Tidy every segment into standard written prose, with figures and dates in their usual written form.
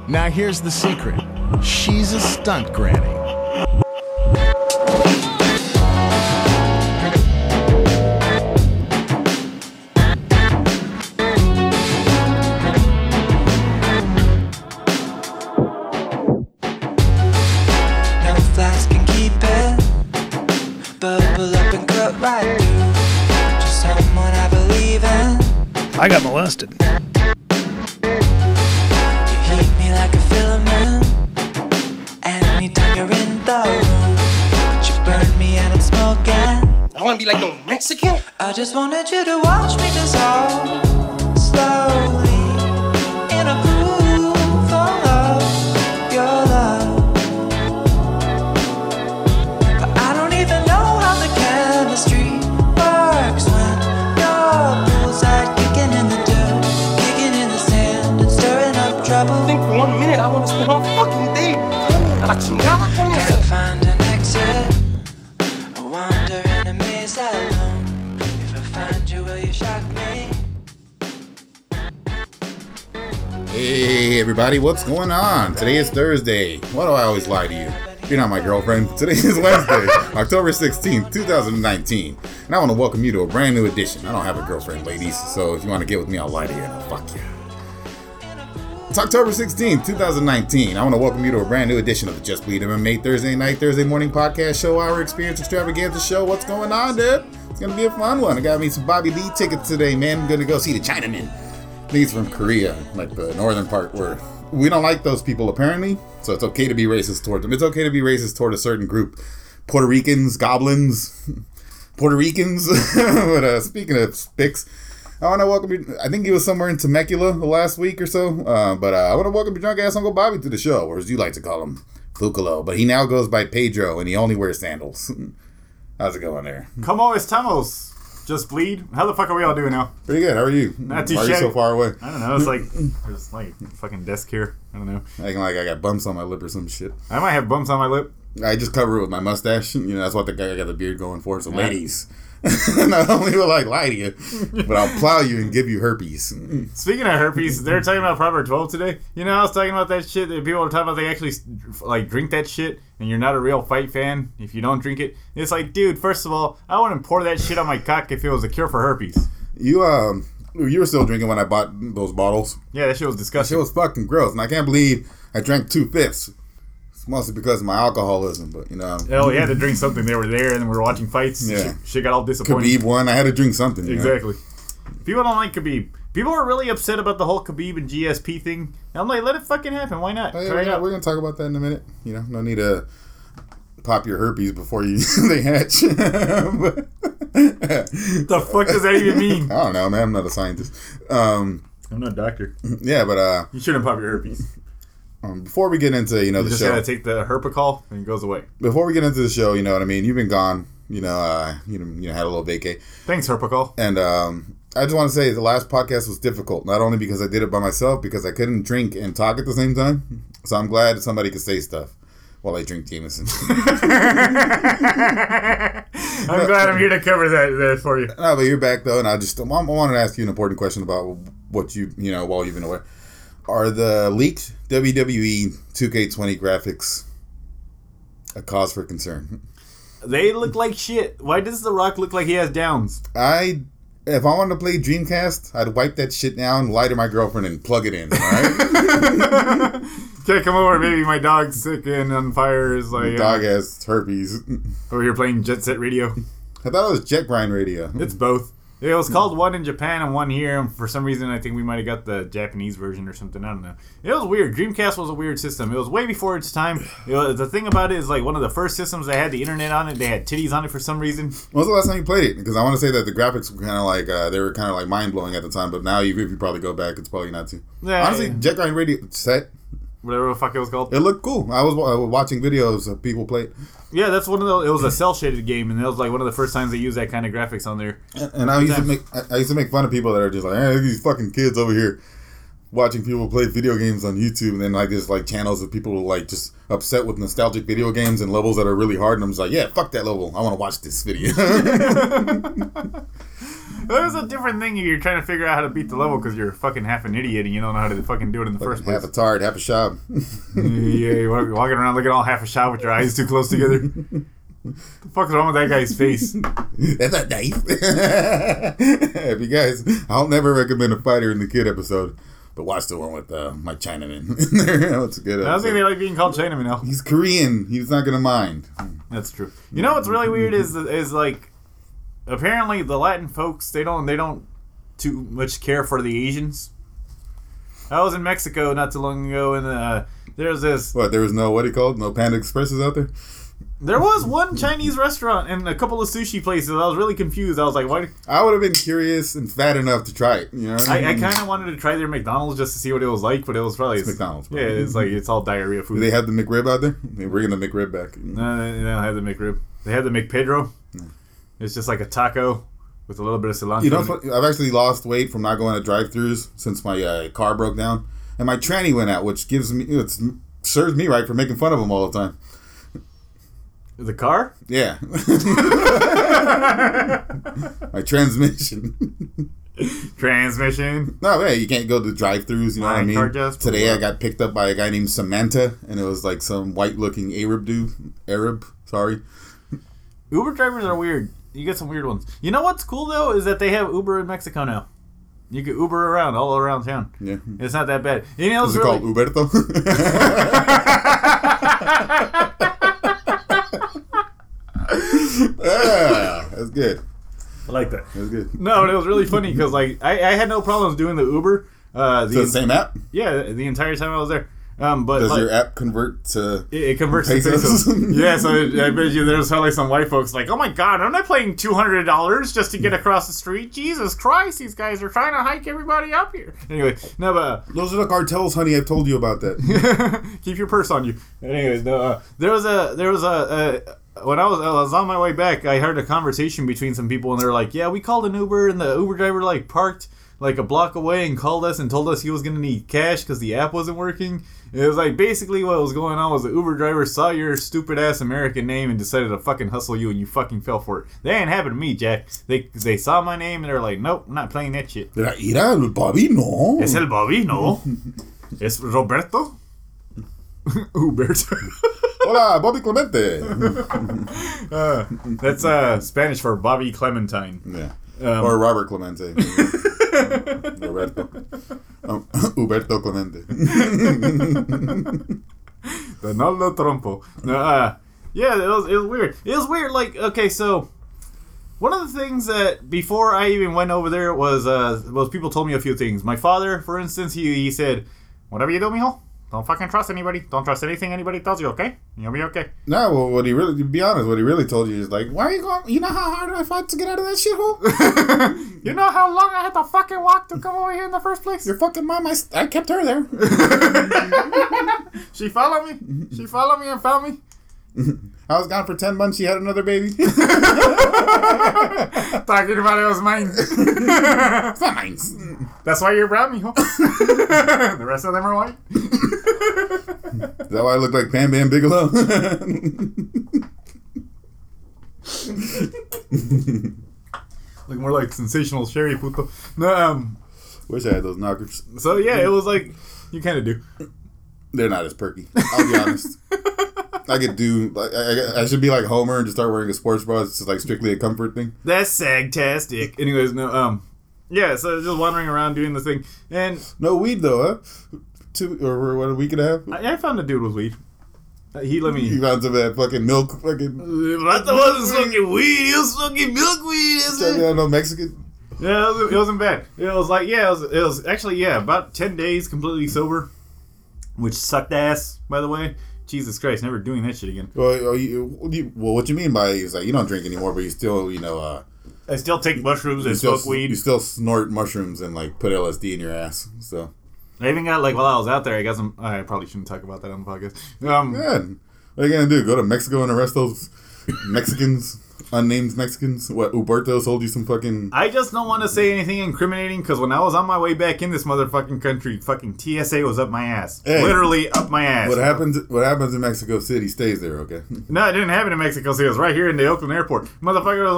Now here's the secret. She's a stunt granny. I got molested. You heat me like a filament. Anytime you're in the room, you burn me and I'm smoking. I want to be like no Mexican. I just wanted you to watch me dissolve slowly in a groove of your love. But I don't even know how the chemistry works when your bullseye kicking in the dirt, kicking in the sand and stirring up trouble. I think for 1 minute I want to spend all fucking day. Can't find an exit. I wander in a maze alone. If I find you, will you shock me? Hey everybody, what's going on? Today is Thursday. Why do I always lie to you? You're not my girlfriend. Today is Wednesday, October 16th, 2019. And I want to welcome you to a brand new edition. I don't have a girlfriend, ladies, so if you want to get with me, I'll lie to you and I'll fuck you. It's October 16th, 2019. I want to welcome you to a brand new edition of the Just Bleed MMA Thursday morning podcast show, our experience extravaganza show. What's going on, dude? It's going to be a fun one. I got me some Bobby Lee tickets today, man. I'm going to go see the Chinaman. He's from Korea, like the northern part where we don't like those people apparently, so it's okay to be racist toward them. It's okay to be racist toward a certain group. Puerto Ricans, goblins, Puerto Ricans. But speaking of spics, I want to welcome you. I think he was somewhere in Temecula the last week or so. But I want to welcome your drunk ass Uncle Bobby to the show, or as you like to call him, Fucalo. But he now goes by Pedro, and he only wears sandals. How's it going there? Como estamos? Just Bleed? How the fuck are we all doing now? Pretty good. How are you? Not too Why are you so far away? I don't know. It's like there's like a fucking desk here. I don't know. Acting like I got bumps on my lip or some shit. I might have bumps on my lip. I just cover it with my mustache. You know, that's what the guy got the beard going for. So, ladies, not only will I lie to you, but I'll plow you and give you herpes. Speaking of herpes, they were talking about Proverb 12 today. You know, I was talking about that shit that people are talking about. They actually like drink that shit, and you're not a real fight fan if you don't drink it. It's like, dude, first of all, I wouldn't pour that shit on my cock if it was a cure for herpes. You were still drinking when I bought those bottles. Yeah, that shit was disgusting. That shit was fucking gross, and I can't believe I drank 2/5. It's mostly because of my alcoholism, but you know. Hell, you had to drink something. They were there, and we were watching fights. Yeah. Shit got all disappointed. Khabib won. I had to drink something. Exactly. People don't like Khabib. People are really upset about the whole Khabib and GSP thing. And I'm like, let it fucking happen. Why not? Oh, yeah, we're gonna talk about that in a minute. You know, no need to pop your herpes before they hatch. The fuck does that even mean? I don't know, man. I'm not a scientist. I'm not a doctor. Yeah, but you shouldn't pop your herpes. Before we get into the show, you just gotta take the Herpicol and it goes away. Before we get into the show, you know what I mean. You've been gone. You know, had a little vacay. Thanks, Herpicol. And I just want to say the last podcast was difficult. Not only because I did it by myself, because I couldn't drink and talk at the same time. So I'm glad somebody could say stuff while I drink Jameson. I'm glad I'm here to cover that for you. No, but you're back though, and I wanted to ask you an important question about what while you've been away. Are the leaked WWE 2K20 graphics a cause for concern? They look like shit. Why does The Rock look like he has downs? If I wanted to play Dreamcast, I'd wipe that shit down, lie to my girlfriend, and plug it in, alright? Okay, come over, baby. My dog's sick and on fire. Is like the dog has herpes. Over here playing Jet Set Radio. I thought it was Jet Grind Radio. It's both. It was called one in Japan and one here, and for some reason I think we might have got the Japanese version or something. I don't know. It was weird. Dreamcast was a weird system. It was way before its time. The thing about it is like one of the first systems that had the internet on it. They had titties on it for some reason. When was the last time you played it? Because I want to say that the graphics were kind of like they were kind of like mind blowing at the time, but now if you probably go back, it's probably not too. Yeah, honestly, Jet Grind Radio set. Whatever the fuck it was called. It looked cool. I was watching videos of people play it. Yeah, that's one of those. It was a cell shaded game, and it was like one of the first times they used that kind of graphics on there. And I used to make fun of people that are just like, hey, these fucking kids over here watching people play video games on YouTube, and then like there's like channels of people like just upset with nostalgic video games and levels that are really hard, and I'm just like, yeah, fuck that level. I want to watch this video. There's a different thing if you're trying to figure out how to beat the level because you're fucking half an idiot and you don't know how to fucking do it in the first place. Half a tard, half a shab. Yeah, you're walking around looking all half a shot with your eyes too close together. The fuck's wrong with that guy's face? That's a knife. If you guys, I'll never recommend a Fighter and the Kid episode, but watch the one with Mike Chinaman. That's a good episode. I don't think they like being called Chinaman now. He's Korean. He's not gonna mind. That's true. You know what's really weird is like apparently the Latin folks they don't too much care for the Asians. I was in Mexico not too long ago and there's this. What? There was no what do you call it? No Panda Expresses out there. There was one Chinese restaurant and a couple of sushi places. I was really confused. I was like, "Why?" I would have been curious and fat enough to try it. You know, what I mean? kind of wanted to try their McDonald's just to see what it was like, but it was probably It's McDonald's, bro. Yeah, it's like it's all diarrhea food. Do they have the McRib out there? They're bringing the McRib back. No, they don't have the McRib. They have the McPedro. It's just like a taco with a little bit of cilantro. You know, I've actually lost weight from not going to drive-thrus since my car broke down, and my tranny went out, which gives me serves me right for making fun of them all the time. The car? Yeah. My transmission. Transmission. No, hey, you can't go to drive-thrus, you know what I mean? Just Today I got picked up by a guy named Samantha, and it was like some white-looking Arab dude. Sorry. Uber drivers are weird. You get some weird ones. You know what's cool, though, is that they have Uber in Mexico now. You can Uber around, all around town. Yeah. It's not that bad. You know, Is it called Uberto? That's good. I like that. That's good. No, it was really funny because like I had no problems doing the Uber. So the same app? Yeah, the entire time I was there. But Does like, your app convert to it converts pesos? to pesos? Yeah, so I bet you there's probably some white folks like, oh my god, I'm not paying $200 just to get across the street. Jesus Christ, these guys are trying to hike everybody up here. Anyway, no, but Those are the cartels, honey. I've told you about that. keep your purse on you. Anyways, no, there was a when I was on my way back, I heard a conversation between some people, and they're like, "Yeah, we called an Uber, and the Uber driver like parked like a block away and called us and told us he was gonna need cash because the app wasn't working." It was like basically what was going on was the Uber driver saw your stupid ass American name and decided to fucking hustle you, and you fucking fell for it. That ain't happened to me, Jack. They saw my name and they're like, "Nope, I'm not playing that shit." Mira, el Bobby, no. Es el Bobby, no. Es Roberto. Uberto. Hola, Bobby Clemente. That's Spanish for Bobby Clementine. Yeah. Or Robert Clemente. Roberto. Uberto Clemente. Donaldo Trumpo. No, yeah, it was weird. It was weird. Like, okay, so one of the things that before I even went over there was people told me a few things. My father, for instance, he said, "Whatever you do, mijo, don't fucking trust anybody. Don't trust anything anybody tells you, okay? You'll be okay." No, well, what he really, to be honest, what he really told you is like, why are you going, you know how hard I fought to get out of that shithole? You know how long I had to fucking walk to come over here in the first place? Your fucking mom, I kept her there. She followed me. She followed me and found me. I was gone for 10 months, she had another baby. Talking about it was mine. It's not mine. That's why you're brown, mijo. The rest of them are white. Is that why I look like Bam Bam Bigelow? Look more like sensational Sherry puto. No, Wish I had those knockers. so yeah, it was like you kind of do. They're not as perky. I'll be honest. I could do, like, I should be like Homer and just start wearing a sports bra. It's just like strictly a comfort thing. That's sagtastic. Anyways, no, yeah. So just wandering around doing this thing, and No weed though, huh? A week and a half? I found a dude with weed. He let me. You found some of that fucking milk, fucking. But that wasn't smoking weed. He was smoking milkweed. Check out no Mexican. Yeah, it wasn't bad. It was like, yeah, it was actually, yeah, about 10 days completely sober, which sucked ass, by the way. Jesus Christ, never doing that shit again. Well, what you mean by is like you don't drink anymore, but you still, I still take mushrooms and you still, smoke weed. You still snort mushrooms and like put LSD in your ass. So I even got, like, while I was out there, I got some, I probably shouldn't talk about that on the podcast. good. What are you gonna do? Go to Mexico and arrest those Mexicans? Unnamed Mexicans? What, Uberto sold you some fucking... I just don't want to say anything incriminating, because when I was on my way back in this motherfucking country, fucking TSA was up my ass. Hey, literally up my ass. What happens in Mexico City stays there, okay? No, it didn't happen in Mexico City. It was right here in the Oakland airport. Motherfucker was like,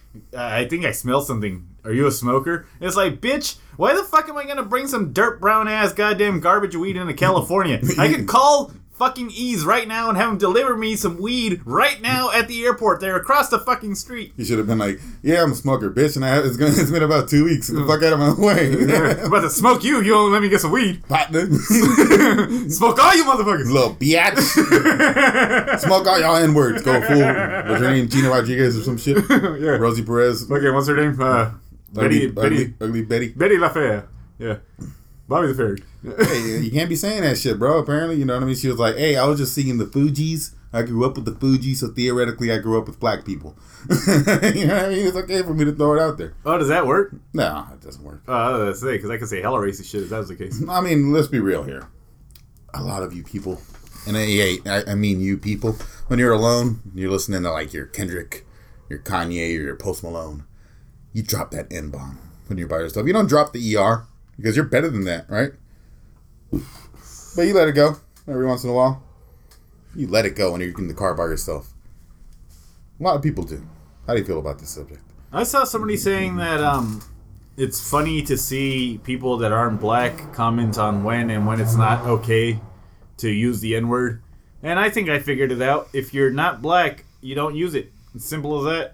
I think I smell something. Are you a smoker? It's like, bitch, why the fuck am I gonna bring some dirt brown ass goddamn garbage weed into California? I could call fucking Ease right now and have him deliver me some weed right now at the airport there across the fucking street. You should have been like, yeah, I'm a smoker, bitch, and it's been about 2 weeks. Get the fuck out of my way. I'm about to smoke you. You don't let me get some weed. Partner. Smoke all you motherfuckers. Little biatch. Smoke all y'all N-words. Go full. What's her name? Gina Rodriguez or some shit? Yeah. Rosie Perez. Okay, what's her name? Betty Betty. Betty LaFair. Yeah. Bobby the Fairy. Hey, you can't be saying that shit, bro. Apparently, you know what I mean? She was like, hey, I was just singing the Fugees. I grew up with the Fugees, so theoretically I grew up with black people. You know what I mean? It's okay for me to throw it out there. Oh, does that work? No, it doesn't work. I was going to say, because I could say hella racist shit if that was the case. I mean, let's be real here. A lot of you people, and I mean you people, when you're alone, you're listening to like your Kendrick, your Kanye, or your Post Malone, you drop that N-bomb when you're by yourself. You don't drop the ER, because you're better than that, right? But you let it go every once in a while. You let it go when you're in the car by yourself. A lot of people do. How do you feel about this subject? I saw somebody saying that it's funny to see people that aren't black comment on when and when it's not okay to use the N-word. And I think I figured it out. If you're not black, you don't use it. It's simple as that.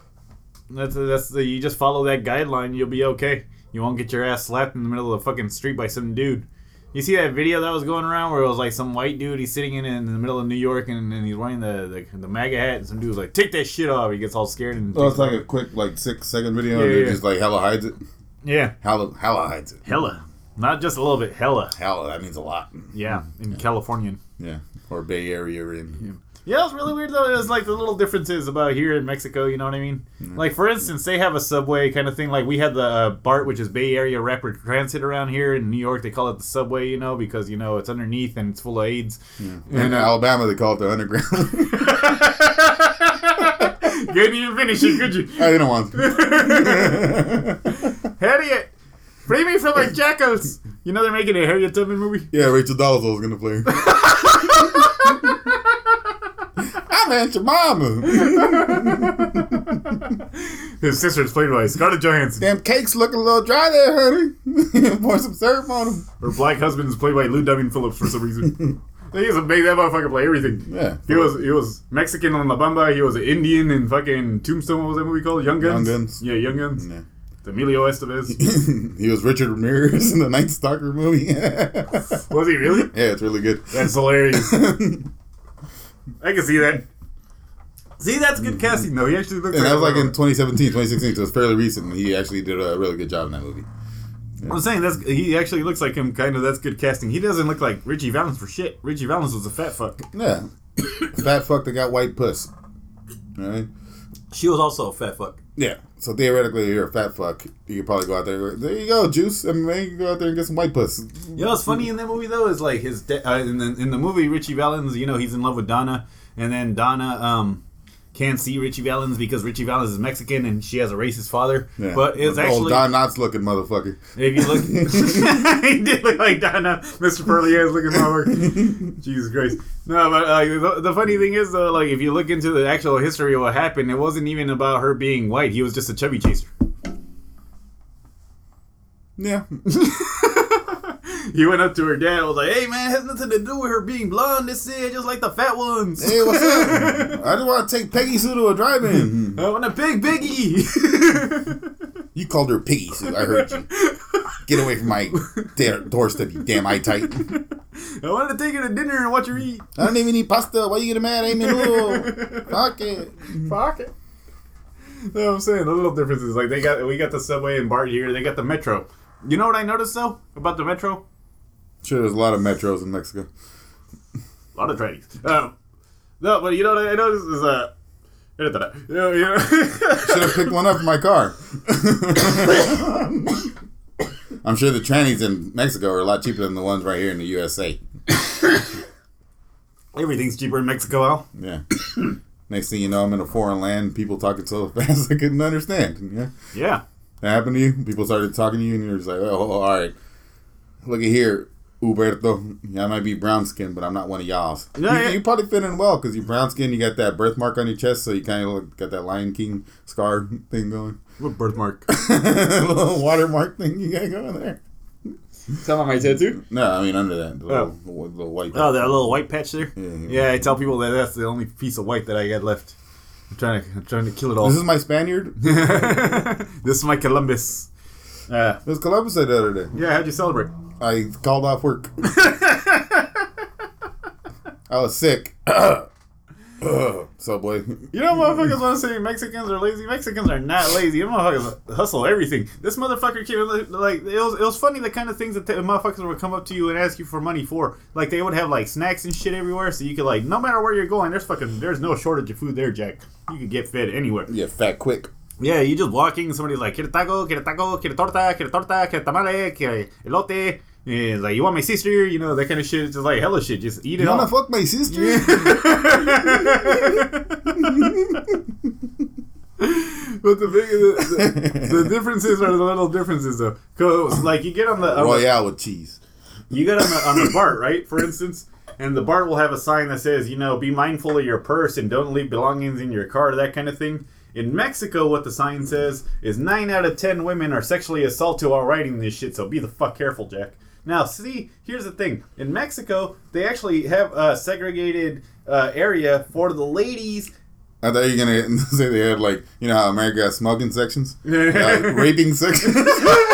You just follow that guideline, you'll be okay. You won't get your ass slapped in the middle of the fucking street by some dude. You see that video that was going around where it was like some white dude, he's sitting in the middle of New York and he's wearing the MAGA hat, and some dude was like, take that shit off. He gets all scared. And it's like a quick 6-second video and it just like hella hides it. Yeah. Hella hides it. Hella. Not just a little bit, hella. Hella, that means a lot. Yeah, in Californian. Yeah, or Bay Area in. Yeah, it was really weird though. It was like the little differences about here in Mexico, you know what I mean? Mm-hmm. Like, for instance, they have a subway kind of thing. Like, we had the BART, which is Bay Area Rapid Transit around here. In New York, they call it the subway, you know, because, you know, it's underneath and it's full of AIDS. Yeah. And in Alabama, they call it the underground. You didn't even finish it, could you? I didn't want to. Harriet! Free me from my jackals! You know they're making a Harriet Tubman movie? Yeah, Rachel Dolezal is going to play her. I'm Aunt Jemima. His sister's played by Scarlett Johansson. Damn cake's looking a little dry there, honey. Pour some syrup on them. Her black husband is played by Lou Diamond Phillips for some reason. He was made that motherfucker play everything. Yeah. He was Mexican on La Bamba. He was an Indian in fucking Tombstone. What was that movie called? Young Guns? Young Guns. Yeah, Young Guns. Yeah. Emilio Estevez. He was Richard Ramirez in the Night Stalker movie. Was he really? Yeah, it's really good. That's hilarious. I can see that. See, that's good casting, though. He actually looks. And that was like in 2017, 2016, so it's fairly recent. He actually did a really good job in that movie. Yeah. I'm saying he actually looks like him. Kind of, that's good casting. He doesn't look like Richie Valens for shit. Richie Valens was a fat fuck. Yeah, fat fuck that got white puss. All right. She was also a fat fuck. Yeah. So theoretically, if you're a fat fuck, you could probably go out there. There you go, juice. I mean, you can go out there and get some white puss. You know what's funny in that movie though is like his in the movie Richie Valens. You know he's in love with Donna, and then Donna can't see Richie Valens because Richie Valens is Mexican and she has a racist father. Yeah. But it's actually old Don Knotts looking motherfucker. If you look, he did look like Donna, Mr. Pearly ass looking motherfucker. Jesus Christ. No, but the funny thing is though, like if you look into the actual history of what happened, it wasn't even about her being white. He was just a chubby chaser. Yeah. He went up to her dad and was like, hey man, it has nothing to do with her being blonde. This is just like the fat ones. Hey, what's up? I just want to take Peggy Sue to a drive-in. I want a big Piggy. You called her Piggy Sue. I heard you. Get away from my doorstep, you damn eye tight. I wanted to take her to dinner and watch her eat. I don't even eat pasta. Why you getting mad? I ain't menudo. Fuck it. Fuck it. You know what I'm saying? The little differences. Like we got the subway and BART here. They got the metro. You know what I noticed though about the metro? Sure, there's a lot of metros in Mexico. A lot of trains. No, but you know what I noticed is should have picked one up in my car. I'm sure the trannies in Mexico are a lot cheaper than the ones right here in the USA. Everything's cheaper in Mexico, Al. Yeah. Next thing you know, I'm in a foreign land. People talking so fast I couldn't understand. Yeah. Yeah. That happened to you? People started talking to you and you're just like, oh all right. Look at here. Huberto. Yeah, I might be brown skin, but I'm not one of y'all's. Yeah, You probably fit in well because you're brown skin. You got that birthmark on your chest, so you kind of got that Lion King scar thing going. What birthmark? Little watermark thing you got going there. Tell on my tattoo? No, I mean under that. The little white. Oh, that little white patch there? Yeah. I tell people that that's the only piece of white that I got left. I'm trying to kill it all. This is my Spaniard. This is my Columbus. It was Columbus Day the other day. Yeah, how'd you celebrate? I called off work. I was sick. Subway. You know, motherfuckers want to say Mexicans are lazy. Mexicans are not lazy. Them motherfuckers hustle everything. This motherfucker came like it was funny the kind of things that motherfuckers would come up to you and ask you for money for. Like they would have like snacks and shit everywhere, so you could like no matter where you're going, there's no shortage of food there, Jack. You could get fed anywhere. Yeah, fat quick. Yeah, you just walking and somebody's like, quiere taco, quiere torta, quiere tamale, quiere elote. And like, you want my sister? You know, that kind of shit. It's just like hella shit. Just eat it You all. wanna fuck my sister? But the differences are the little differences though. Cause like you get on the Royale with cheese. you get on the BART, right? For instance, and the BART will have a sign that says, you know, be mindful of your purse and don't leave belongings in your car, that kind of thing. In Mexico, what the sign says is 9 out of 10 women are sexually assaulted while riding this shit, so be the fuck careful, Jack. Now, see, here's the thing. In Mexico, they actually have a segregated area for the ladies. I thought you were going to say they had, like, you know how America has smuggling sections? Raping sections? Hey,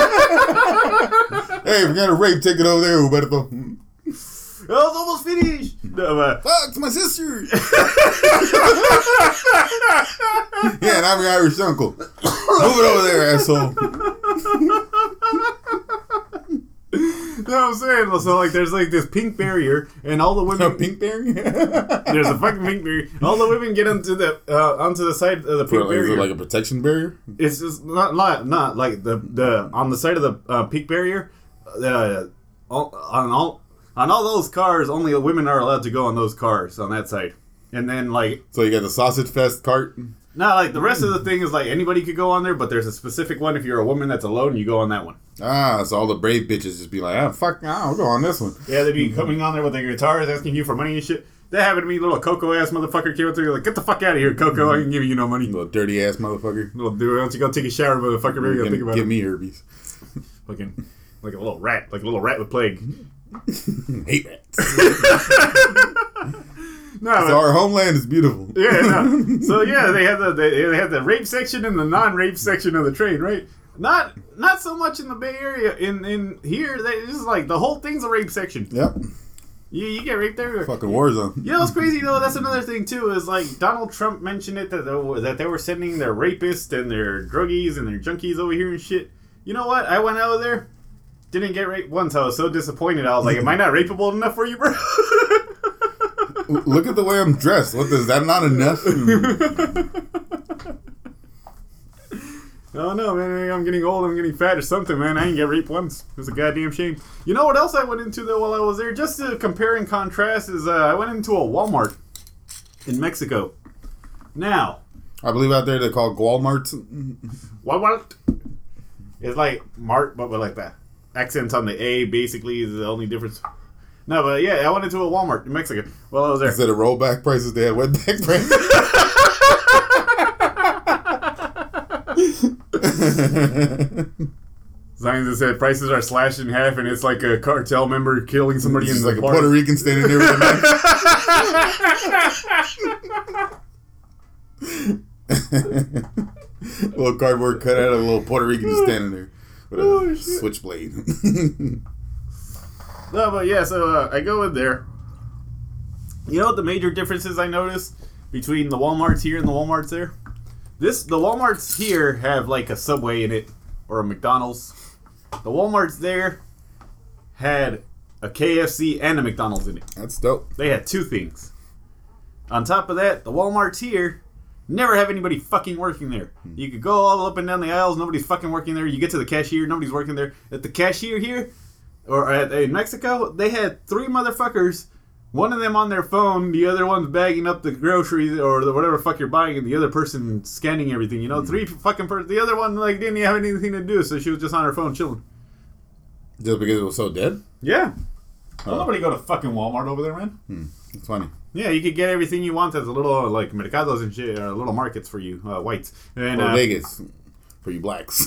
if we're going to rape, take it over there, Huberto. I was almost finished. No, Fuck, it's my sister. Yeah, and I'm your Irish uncle. Move it over there, asshole. No, I'm saying, so like, there's like this pink barrier, and all the A women. pink barrier? There's a fucking pink barrier. All the women get onto the side of the pink Is barrier. it like a protection barrier? It's just not like the on the side of the pink barrier. On all those cars, only the women are allowed to go on those cars on that side. And then like, So you got the Sausage Fest cart? not like the rest of the thing is like anybody could go on there, but there's a specific one. If you're a woman that's alone, you go on that one. Ah, so all the brave bitches just be like, ah, fuck, I'll go on this one. Yeah, they'd be coming on there with their guitars, asking you for money and shit. That happened to me. Little Coco ass motherfucker came up to me like, "Get the fuck out of here, Coco! I can give you no money." Little dirty ass motherfucker. Little dude, why don't you go take a shower, motherfucker? Maybe I'll think about Give it. me herpes. Fucking like a little rat with plague. Hate rats. No, So our homeland is beautiful. yeah, no. So yeah, they had the rape section and the non-rape section of the train, right? Not so much in the Bay Area. In here, it's just like the whole thing's a rape section. Yep. You get raped everywhere. Fucking war zone. You know what's crazy though? That's another thing too. Is like Donald Trump mentioned it that they were sending their rapists and their druggies and their junkies over here and shit. You know what? I went over there, didn't get raped once. I was so disappointed. I was like, "Am I not rapeable enough for you, bro?" Look at the way I'm dressed. What is that not enough? Oh no, man! I'm getting old. I'm getting fat or something, man. I ain't get raped once. It was a goddamn shame. You know what else I went into though while I was there, just to compare and contrast, is I went into a Walmart in Mexico. Now, I believe out there they call Walmarts. Walmart is like Mart, but with like the accents on the A. Basically, is the only difference. No, but yeah, I went into a Walmart in Mexico while I was there. Instead of rollback prices, they had wetback prices. Signs that said prices are slashed in half, and it's like a cartel member killing somebody It's in like the a bar. Puerto Rican standing there with a knife. Little cardboard cutout of a little Puerto Rican just standing there with a switchblade. No, but yeah, so I go in there. You know what the major differences I noticed between the Walmarts here and the Walmarts there? The Walmarts here have like a Subway in it or a McDonald's. The Walmarts there had a KFC and a McDonald's in it. That's dope. They had two things. On top of that, the Walmarts here never have anybody fucking working there. You could go all up and down the aisles, nobody's fucking working there. You get to the cashier, nobody's working there. At the cashier here, or in Mexico, they had 3 motherfuckers. One of them on their phone, the other one's bagging up the groceries or whatever fuck you're buying, and the other person scanning everything. You know, 3 fucking person. The other one like didn't have anything to do, so she was just on her phone chilling. Just because it was so dead? Yeah. Don't nobody go to fucking Walmart over there, man. It's funny. Yeah, you could get everything you want at the little, like, mercados and shit, or little markets for you, whites. And, Or Vegas for you blacks.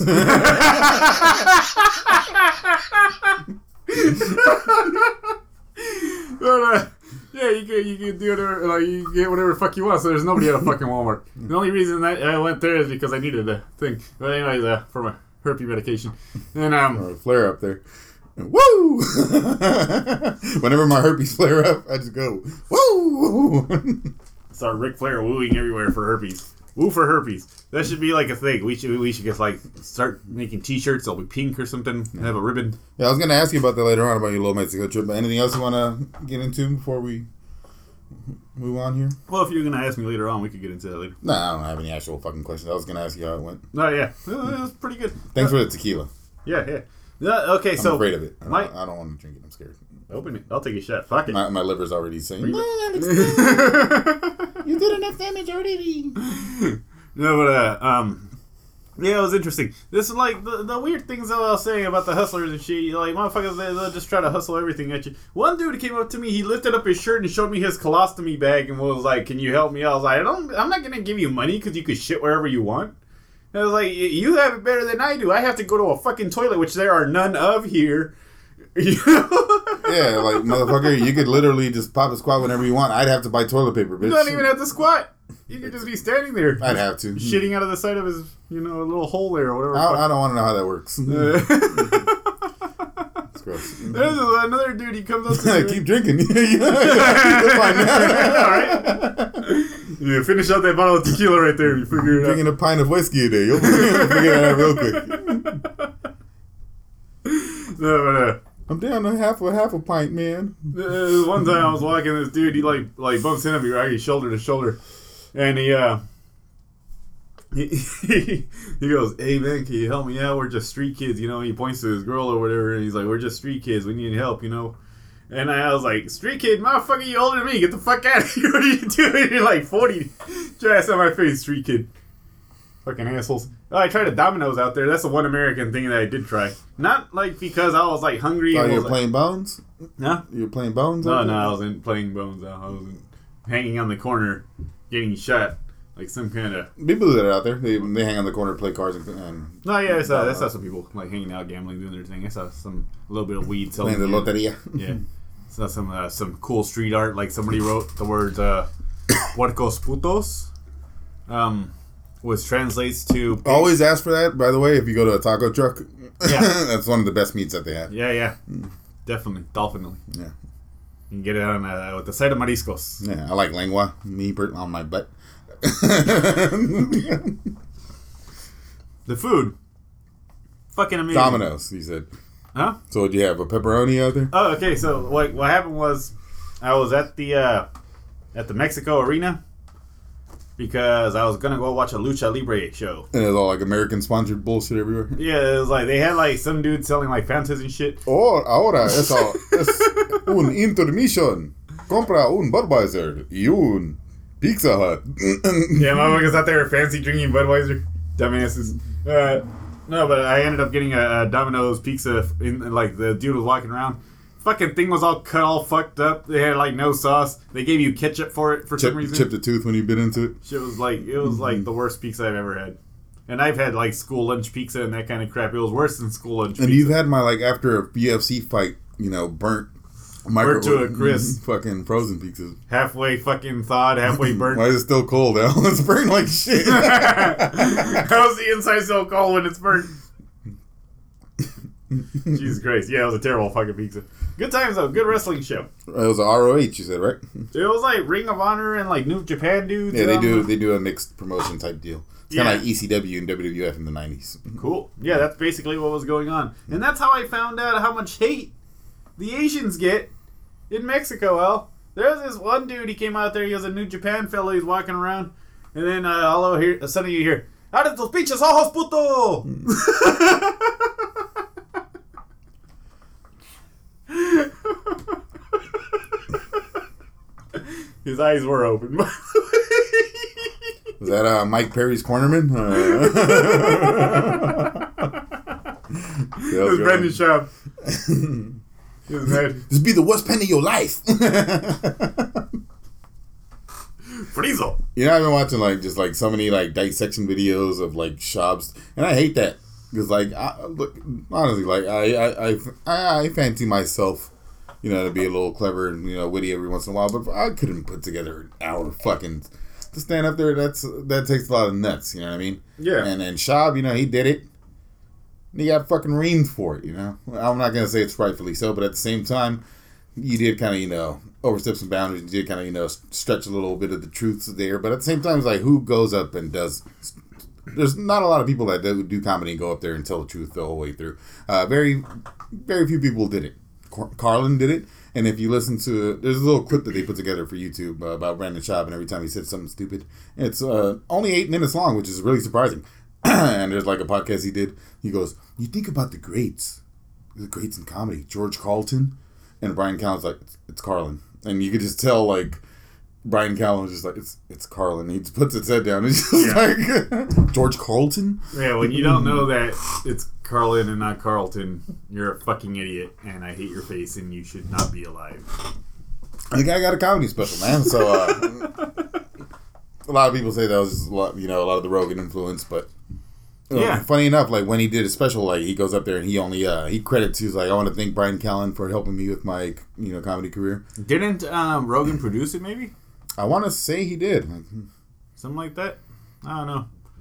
But, yeah, you can do whatever, like, you can get whatever the fuck you want, so there's nobody at a fucking Walmart. The only reason that I went there is because I needed a thing. But anyways, for my herpes medication. And, Or a flare up there. Woo! Whenever my herpes flare up, I just go, woo! start Ric Flair wooing everywhere for herpes. Woo for herpes. That should be like a thing. We should just like start making T-shirts. They'll be pink or something. And have a ribbon. Yeah, I was gonna ask you about that later on about your little Mexico trip. But anything else you want to get into before we move on here? Well, if you're gonna ask me later on, we could get into that later. No, I don't have any actual fucking questions. I was gonna ask you how it went. Oh yeah, it was pretty good. Thanks for the tequila. Yeah. Okay, I'm so afraid of it. I my- don't want to drink it. I'm scared. open it. I'll take a shot. Fuck it. My liver's already saying, Bring "No, it- Alex, no. You did enough damage already." No, but yeah, it was interesting. This is like the weird things that I was saying about the hustlers and shit. Like motherfuckers, they'll just try to hustle everything at you. One dude came up to me. He lifted up his shirt and showed me his colostomy bag and was like, "Can you help me?" I was like, I'm not gonna give you money because you could shit wherever you want. I was like, you have it better than I do. I have to go to a fucking toilet, which there are none of here. You know? Yeah, like motherfucker, you could literally just pop a squat whenever you want. I'd have to buy toilet paper, bitch. You don't even have to squat. You could just be standing there. I'd have to. Shitting out of the side of his, a little hole there or whatever. I don't want to know how that works. It's gross. There's another dude. He comes up to me. Keep drinking. You'll find out. All right. Yeah, finish out that bottle of tequila right there. You figure it out. Drinking a pint of whiskey a day. You'll figure it out real quick. No, but I'm down to half a pint, man. one time I was walking, this dude, he like bumps into me, right? He's shoulder to shoulder, and he goes, "Hey man, can you help me out? We're just street kids, He points to his girl or whatever, and he's like, "We're just street kids. We need help, And I was like, "Street kid, motherfucker, you older than me. Get the fuck out of here. What are you doing? You're like 40. Your ass on my face, street kid. Fucking assholes." Oh, I tried a Domino's out there. That's the one American thing that I did try. Not like because I was like hungry. Oh, and you was were like, playing bones? Huh? You were playing bones? No, out there? I wasn't playing bones. I was hanging on the corner, getting shot like some kind of. People that are out there, they hang on the corner, play cards, and No, yeah, I saw some people like hanging out, gambling, doing their thing. I saw a little bit of weed. playing the loteria. Yeah, saw some cool street art. Like somebody wrote the words "puercos putos," which translates to. Always ask for that, by the way, if you go to a taco truck. Yeah. That's one of the best meats that they have. Yeah, definitely, dolphinally. Yeah. You can get it on with the side of mariscos. Yeah, I like lengua, on my butt. The food, fucking amazing. Domino's, he said. Huh? So did you have a pepperoni out there? Oh, okay. So what happened was, I was at the Mexico Arena because I was gonna go watch a Lucha Libre show. And it was all like American sponsored bullshit everywhere. Yeah, it was like they had like some dude selling like Fantas and shit. Oh, ahora es un intermission. Compra un Budweiser y un Pizza Hut. Yeah, motherfuckers out there fancy drinking Budweiser, dumbasses. No, but I ended up getting a Domino's pizza. Like the dude was walking around. Fucking thing was all cut, all fucked up. They had like no sauce. They gave you ketchup for it for some reason. Chipped a tooth when you bit into it. Shit was like the worst pizza I've ever had. And I've had like school lunch pizza and that kind of crap. It was worse than school lunch pizza. And you've had my after a UFC fight, burnt to a crisp. Fucking frozen pizzas. Halfway fucking thawed, halfway burnt. Why is it still cold now? It's burnt like shit. How's the inside so cold when it's burnt? Jesus Christ. Yeah, it was a terrible fucking pizza. Good times though. Good wrestling show. It was a ROH, you said, right? It was like Ring of Honor and like New Japan dudes. Yeah, they do a mixed promotion type deal. It's kind of like ECW and WWF in the 90s. Cool. Yeah, that's basically what was going on. And that's how I found out how much hate the Asians get in Mexico, Al. There's this one dude, he came out there, he was a New Japan fellow, he's walking around, and then all over here, suddenly you hear, "Abre tus pinches ojos, puto!" His eyes were open. Was that Mike Perry's cornerman? It was Brendan Schaub. was mad. This be the worst pain of your life. Frizzle. You know, I've been watching like just like so many like dissection videos of like shops, and I hate that because like look, honestly, like I fancy myself, you know, to be a little clever and, you know, witty every once in a while, but I couldn't put together an hour fucking to stand up there. That takes a lot of nuts. You know what I mean? Yeah. And Shab, you know, he did it. And he got fucking reamed for it. You know, I'm not gonna say it's rightfully so, but at the same time, you did kind of, you know, overstep some boundaries. You did kind of, you know, stretch a little bit of the truths there. But at the same time, it's like, who goes up and does... There's not a lot of people that do comedy and go up there and tell the truth the whole way through. Very, very few people did it. Carlin did it. And if you listen to... There's a little clip that they put together for YouTube about Brandon Schaub, and every time he said something stupid. It's only 8 minutes long, which is really surprising. And there's like a podcast he did. He goes, you think about the greats in comedy. George Carlton... And Brian Callen's like, it's Carlin. And you could just tell, like, Brian Callen was just like, it's Carlin. He just puts his head down. It's just like, George Carlton? Yeah, when you don't know that it's Carlin and not Carlton, you're a fucking idiot, and I hate your face, and you should not be alive. The guy got a comedy special, man. So, a lot of people say that was, a lot of the Rogan influence, but... Yeah. Funny enough, like when he did his special, like he goes up there and he only he credits. He's like, I want to thank Brian Callen for helping me with my comedy career. Didn't Rogan produce it? Maybe I want to say he did. something like that. I don't know.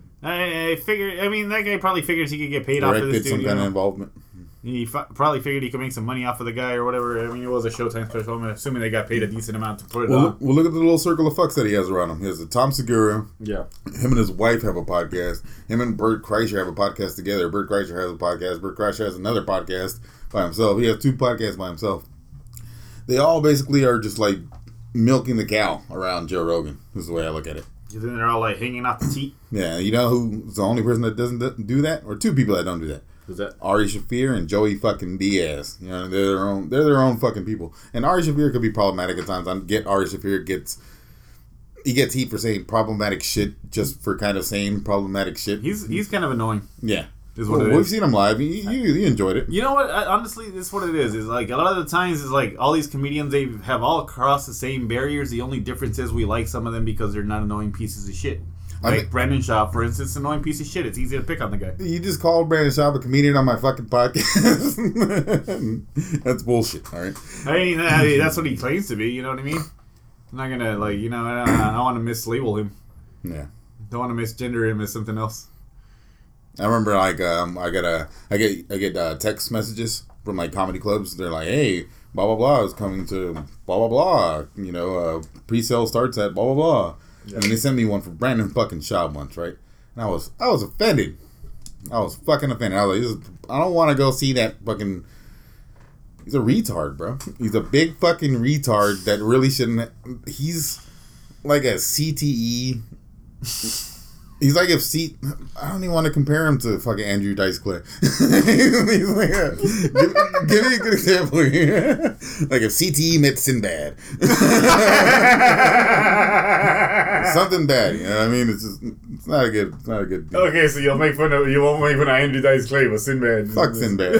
I figure. I mean, that guy probably figures he could get paid off of this Directed dude. some kind of involvement. He probably figured he could make some money off of the guy or whatever. I mean, it was a Showtime special. I'm assuming they got paid a decent amount to put it on. Well, look at the little circle of fucks that he has around him. He has Tom Segura. Yeah. Him and his wife have a podcast. Him and Bert Kreischer have a podcast together. Bert Kreischer has a podcast. Bert Kreischer has another podcast by himself. He has 2 podcasts by himself. They all basically are just like milking the cow around Joe Rogan. This is the way I look at it. You think they're all like hanging off the teat? Yeah, you know who's the only person that doesn't do that? Or 2 people that don't do that. Who's that? Ari Shaffir and Joey fucking Diaz. You know, they're their own fucking people. And Ari Shaffir could be problematic at times. I get Ari Shaffir gets heat for saying problematic shit just for kind of saying problematic shit. He's kind of annoying. Yeah. Is what it we've is. seen him live. You enjoyed it. You know what? Honestly, this is what it is. Is like a lot of the times is like all these comedians, they have all crossed the same barriers. The only difference is we like some of them because they're not annoying pieces of shit. Like Brandon Shaw, for instance, annoying piece of shit. It's easy to pick on the guy. You just called Brandon Schaub a comedian on my fucking podcast. That's bullshit, all right? I mean, that's what he claims to be. You know what I mean? I'm not gonna I don't want to mislabel him. Yeah. Don't want to misgender him as something else. I remember like I get text messages from like comedy clubs. They're like, hey, blah blah blah is coming to blah blah blah. Pre-sale starts at blah blah blah. Yeah. And then they sent me one for Brandon fucking Schaub once, right? And I was offended. I was fucking offended. I was like, I don't want to go see that fucking. He's a retard, bro. He's a big fucking retard that really shouldn't. He's like a CTE. He's like I don't even want to compare him to fucking Andrew Dice Clay. He's like give me a good example here. Like if CTE met Sinbad. Something bad, you know what I mean? It's not a good deal. Okay, so you won't make fun of Andrew Dice Clay with Sinbad. Fuck Sinbad.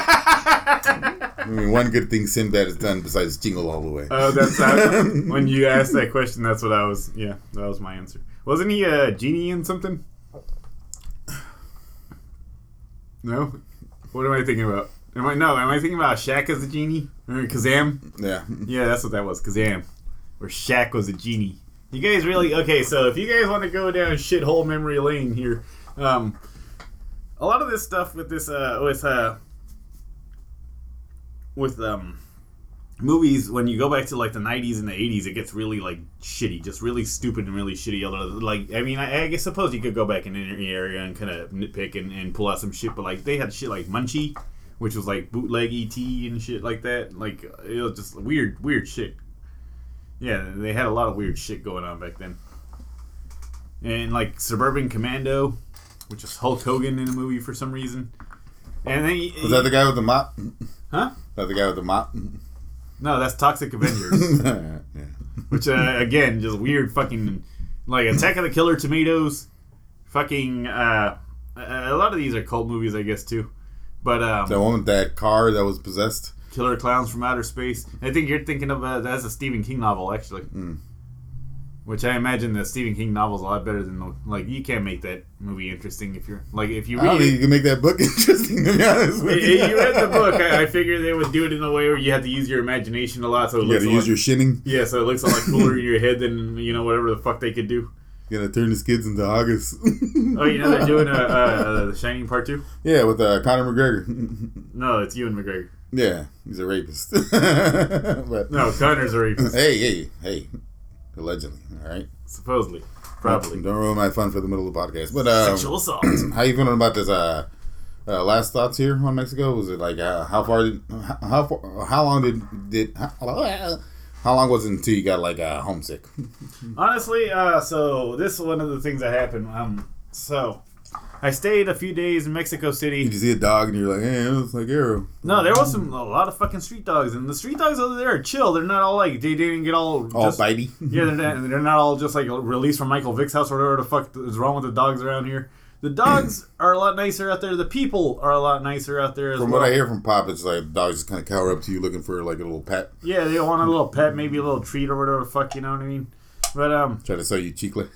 I mean, one good thing Sinbad has done besides Jingle All the Way. That's when you asked that question, that's what I was. Yeah, that was my answer. Wasn't he a genie in something? No? What am I thinking about? Am I thinking about Shaq as a genie? Or Kazam? Yeah. Yeah, that's what that was, Kazam. Where Shaq was a genie. You guys really... Okay, so if you guys want to go down shithole memory lane here, a lot of this stuff with this, movies, when you go back to like the 90s and the 80s, it gets really like shitty, just really stupid and really shitty. Like, I mean, I guess suppose you could go back in the area and kind of nitpick and pull out some shit, but like they had shit like Munchie, which was like bootleg ET and shit like that. Like it was just weird shit. Yeah, they had a lot of weird shit going on back then. And like Suburban Commando, which is Hulk Hogan in a movie for some reason. And then was that the guy with the mop? Huh? That the guy with the mop? No, that's Toxic Avengers. Yeah. Which, again, just weird fucking... Like, Attack of the Killer Tomatoes. Fucking... a lot of these are cult movies, I guess, too. But, the one with that car that was possessed? Killer Clowns from Outer Space. I think you're thinking of that's a Stephen King novel, actually. Which I imagine the Stephen King novel's a lot better than you can't make that movie interesting if you I read don't think you can make that book interesting, to be honest with you. You read the book. I figured they would do it in a way where you had to use your imagination a lot. So You got to use your shinning. Yeah, so it looks a lot cooler in your head than whatever the fuck they could do. You got to turn these kids into August. Oh, they're doing The Shining Part 2? Yeah, with Conor McGregor. No, it's Ewan McGregor. Yeah, he's a rapist. But, No, Connor's a rapist. hey. Allegedly, all right? Supposedly. Probably. Don't ruin my fun for the middle of the podcast. But Sexual assault. how you feeling about this last thoughts here on Mexico? Was it like how long was it until you got homesick? Honestly, so this is one of the things that happened. So I stayed a few days in Mexico City. Did you see a dog and you're like, hey, it looks like Arrow? No, there was a lot of fucking street dogs, and the street dogs over there are chill. They're not all they didn't get all bitey. Yeah, they're not all just released from Michael Vick's house or whatever the fuck is wrong with the dogs around here. The dogs are a lot nicer out there. The people are a lot nicer out there as From well. what I hear from Pop, it's like dogs just kind of cower up to you looking for a little pet. Yeah, they want a little pet, maybe a little treat or whatever the fuck, you know what I mean? But Try to sell you chicle.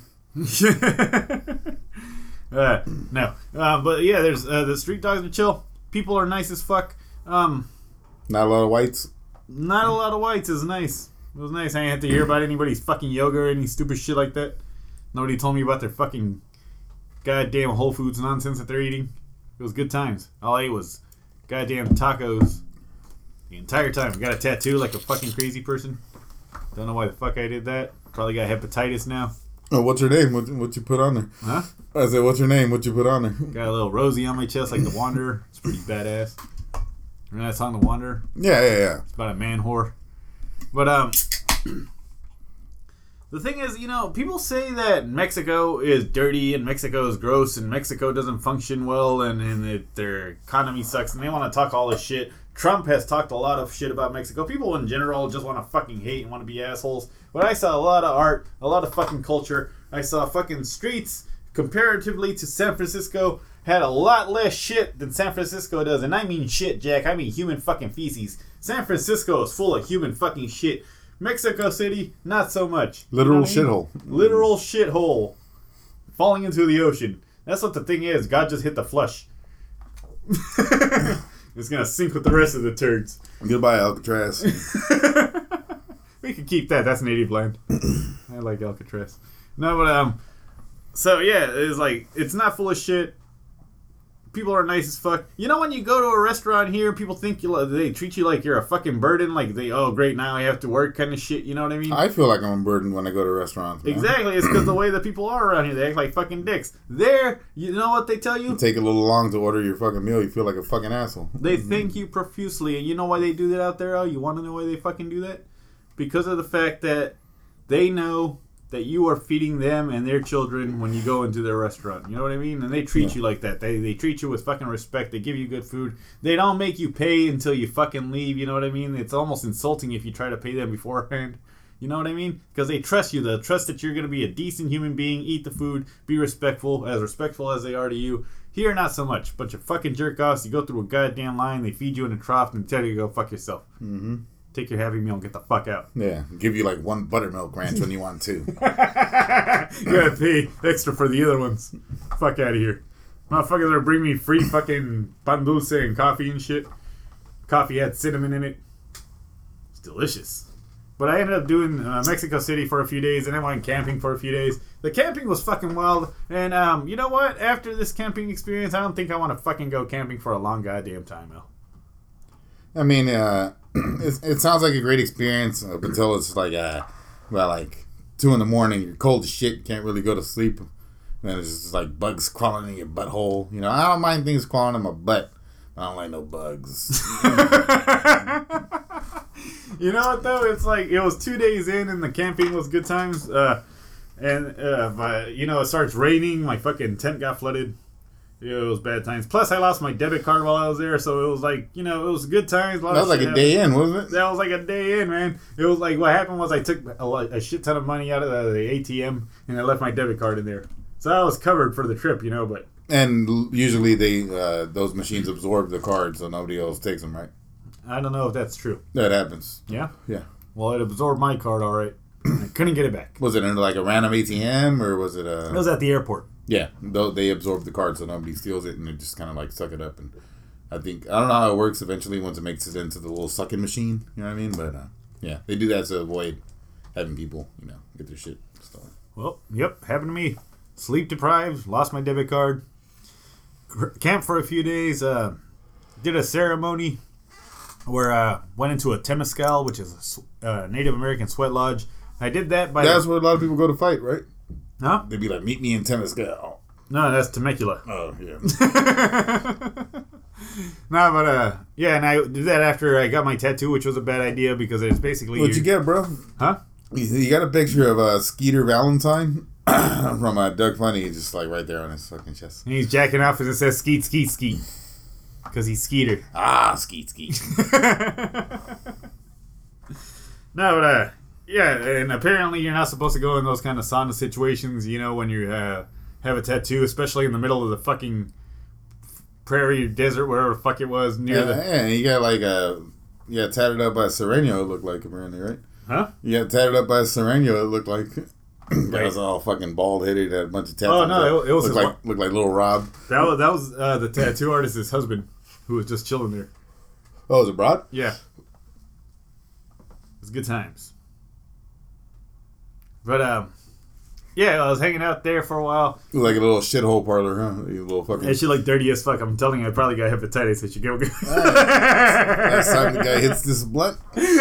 no. But yeah, there's the street dogs are chill. People are nice as fuck. Not a lot of whites. Not a lot of whites is nice. It was nice. I didn't have to hear about anybody's fucking yoga or any stupid shit like that. Nobody told me about their fucking goddamn Whole Foods nonsense that they're eating. It was good times. All I ate was goddamn tacos the entire time. Got a tattoo like a fucking crazy person. Don't know why the fuck I did that. Probably got hepatitis now. Oh, what's her name? What you put on there? Huh? I said, what's her name? What you put on there? Got a little rosy on my chest like The Wanderer. It's pretty badass. Remember that song, The Wanderer? Yeah. It's about a man whore. But, the thing is, people say that Mexico is dirty and Mexico is gross and Mexico doesn't function well and that their economy sucks and they want to talk all this shit. Trump has talked a lot of shit about Mexico. People in general just want to fucking hate and want to be assholes. But I saw a lot of art, a lot of fucking culture. I saw fucking streets comparatively to San Francisco had a lot less shit than San Francisco does. And I mean shit, Jack. I mean human fucking feces. San Francisco is full of human fucking shit. Mexico City, not so much. Literal shithole. Literal shithole. Falling into the ocean. That's what the thing is. God just hit the flush. It's gonna sink with the rest of the turds. Goodbye, Alcatraz. We could keep that. That's native land. I like Alcatraz. No, but so yeah, it's not full of shit. People are nice as fuck. When you go to a restaurant here, people think they treat you like you're a fucking burden. Like great, now I have to work kind of shit. You know what I mean? I feel like I'm a burden when I go to restaurants. Man. Exactly. It's because the way the people are around here, they act like fucking dicks. There, you know what they tell you? You take a little long to order your fucking meal. You feel like a fucking asshole. They thank you profusely, and you know why they do that out there? You want to know why they fucking do that? Because of the fact that they know that you are feeding them and their children when you go into their restaurant. You know what I mean? And they treat you like that. They treat you with fucking respect. They give you good food. They don't make you pay until you fucking leave. You know what I mean? It's almost insulting if you try to pay them beforehand. You know what I mean? Because they trust you. They trust that you're going to be a decent human being, eat the food, be respectful as they are to you. Here, not so much. Bunch of fucking jerk-offs. You go through a goddamn line. They feed you in a trough and tell you to go fuck yourself. Mm-hmm. Take your Happy Meal and get the fuck out. Yeah, give you like one buttermilk ranch when you want to. You gotta pay extra for the other ones. Fuck out of here. Motherfuckers are bringing me free fucking pan dulce and coffee and shit. Coffee had cinnamon in it. It's delicious. But I ended up doing Mexico City for a few days and then went camping for a few days. The camping was fucking wild. And you know what? After this camping experience, I don't think I want to fucking go camping for a long goddamn time, Al. I mean, it sounds like a great experience up until it's like 2 a.m. You're cold as shit. You can't really go to sleep. And it's just like bugs crawling in your butthole. I don't mind things crawling in my butt. I don't like no bugs. You know what though? It's like it was 2 days in, and the camping was good times. But it starts raining. My fucking tent got flooded. It was bad times. Plus, I lost my debit card while I was there, so it was like, it was good times. That was like a day in, wasn't it? That was like a day in, man. It was like, what happened was I took a shit ton of money out of the ATM, and I left my debit card in there. So I was covered for the trip, but... And usually those machines absorb the card, so nobody else takes them, right? I don't know if that's true. That happens. Yeah? Yeah. Well, it absorbed my card all right. I couldn't get it back. Was it in like a random ATM or was it a? It was at the airport. Yeah, they absorb the card so nobody steals it and they just kind of like suck it up. And I don't know how it works eventually once it makes it into the little sucking machine. You know what I mean? But yeah, they do that to avoid having people, get their shit stolen. Well, yep, happened to me. Sleep deprived, lost my debit card. Camped for a few days. Did a ceremony where went into a Temescal, which is a Native American sweat lodge. I did that by... That's where a lot of people go to fight, right? Huh? They'd be like, meet me in Temescal. No, that's Temecula. Oh, yeah. No, but yeah, and I did that after I got my tattoo, which was a bad idea because it's basically... What'd you get, bro? Huh? You got a picture of Skeeter Valentine from Doug Funny, just like right there on his fucking chest. And he's jacking off and it says skeet, skeet, skeet. Because he's Skeeter. Ah, skeet, skeet. No, but yeah, and apparently you're not supposed to go in those kind of sauna situations, when you have a tattoo, especially in the middle of the fucking prairie, desert, wherever the fuck it was, near the... Yeah, you got like you got tatted up by Sereno, it looked like, apparently, right? Huh? You got tatted up by Sereno, it looked like. Guy was all fucking bald-headed, had a bunch of tattoos. Oh, no, it was... Looked like Little Rob. That was the tattoo artist's husband, who was just chilling there. Oh, was it Broad? Yeah. It was good times. But, yeah, I was hanging out there for a while. It was like a little shithole parlor, huh? You little fucking... And she like dirty as fuck. I'm telling you, I probably got hepatitis. I should go get... Last time the guy hits this blunt.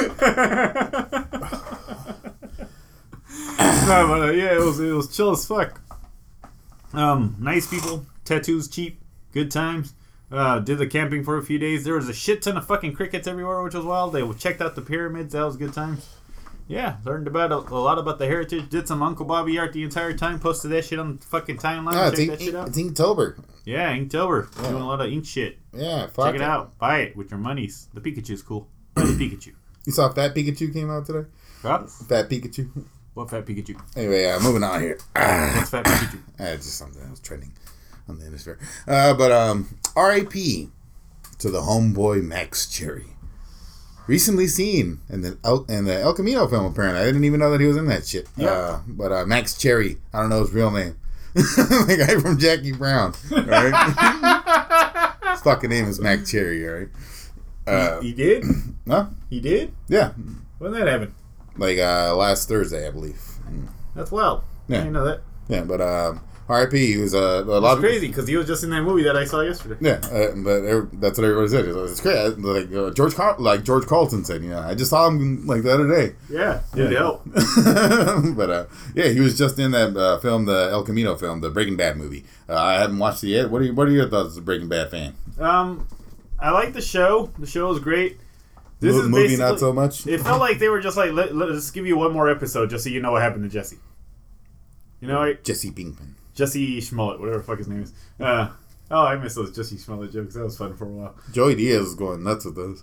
No, but yeah, it was chill as fuck. Nice people, tattoos cheap, good times. Did the camping for a few days. There was a shit ton of fucking crickets everywhere, which was wild. They checked out the pyramids. That was good times. Yeah, learned about a lot about the heritage. Did some Uncle Bobby art the entire time. Posted that shit on the fucking timeline. Check that shit out. It's Inktober. Yeah, Inktober. Yeah. Doing a lot of ink shit. Yeah, fuck Check it out. Buy it with your monies. The Pikachu's cool. Buy the Pikachu. You saw Fat Pikachu came out today? Huh? Fat Pikachu. What Fat Pikachu? Anyway, moving on here. What's Fat Pikachu? Just something that was trending on the hemisphere. But R.I.P. to the homeboy Max Cherry. Recently seen in the El Camino film, apparently. I didn't even know that he was in that shit. Yeah. But Max Cherry, I don't know his real name. The guy from Jackie Brown, right? His fucking name is Max Cherry, right? He did? Huh? He did? Yeah. When did that happen? Like last Thursday, I believe. That's wild. Yeah. I didn't know that. Yeah, but R.I.P. He was a lot It's of crazy because he was just in that movie that I saw yesterday. Yeah, but that's what everybody said. It's crazy. Like George Carlton said, I just saw him like the other day. Yeah, did help. But yeah, he was just in that film, the El Camino film, the Breaking Bad movie. I haven't watched it yet. What are your thoughts as a Breaking Bad fan? I like the show. The show is great. This is movie not so much. It felt like they were just like, let's give you one more episode just so you know what happened to Jesse. You know, right? Jesse Pinkman. Jesse Smollett, whatever the fuck his name is. I miss those Jesse Smollett jokes. That was fun for a while. Joey Diaz is going nuts with those.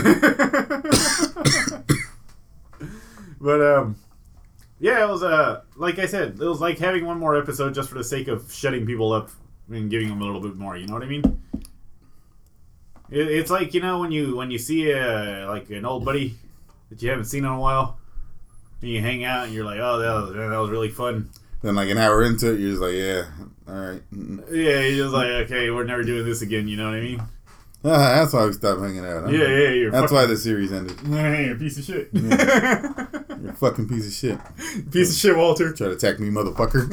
But yeah, it was like I said, it was like having one more episode just for the sake of shutting people up and giving them a little bit more. You know what I mean? It's like, when you see like an old buddy that you haven't seen in a while, and you hang out and you're like, oh, that was really fun. Then like an hour into it, you're just like, yeah, all right. Yeah, you're just like, okay, we're never doing this again. You know what I mean? That's why we stopped hanging out. Huh? Yeah. That's why the series ended. Hey, a piece of shit. Yeah. You're a fucking piece of shit. Piece of shit, Walter. Try to attack me, motherfucker.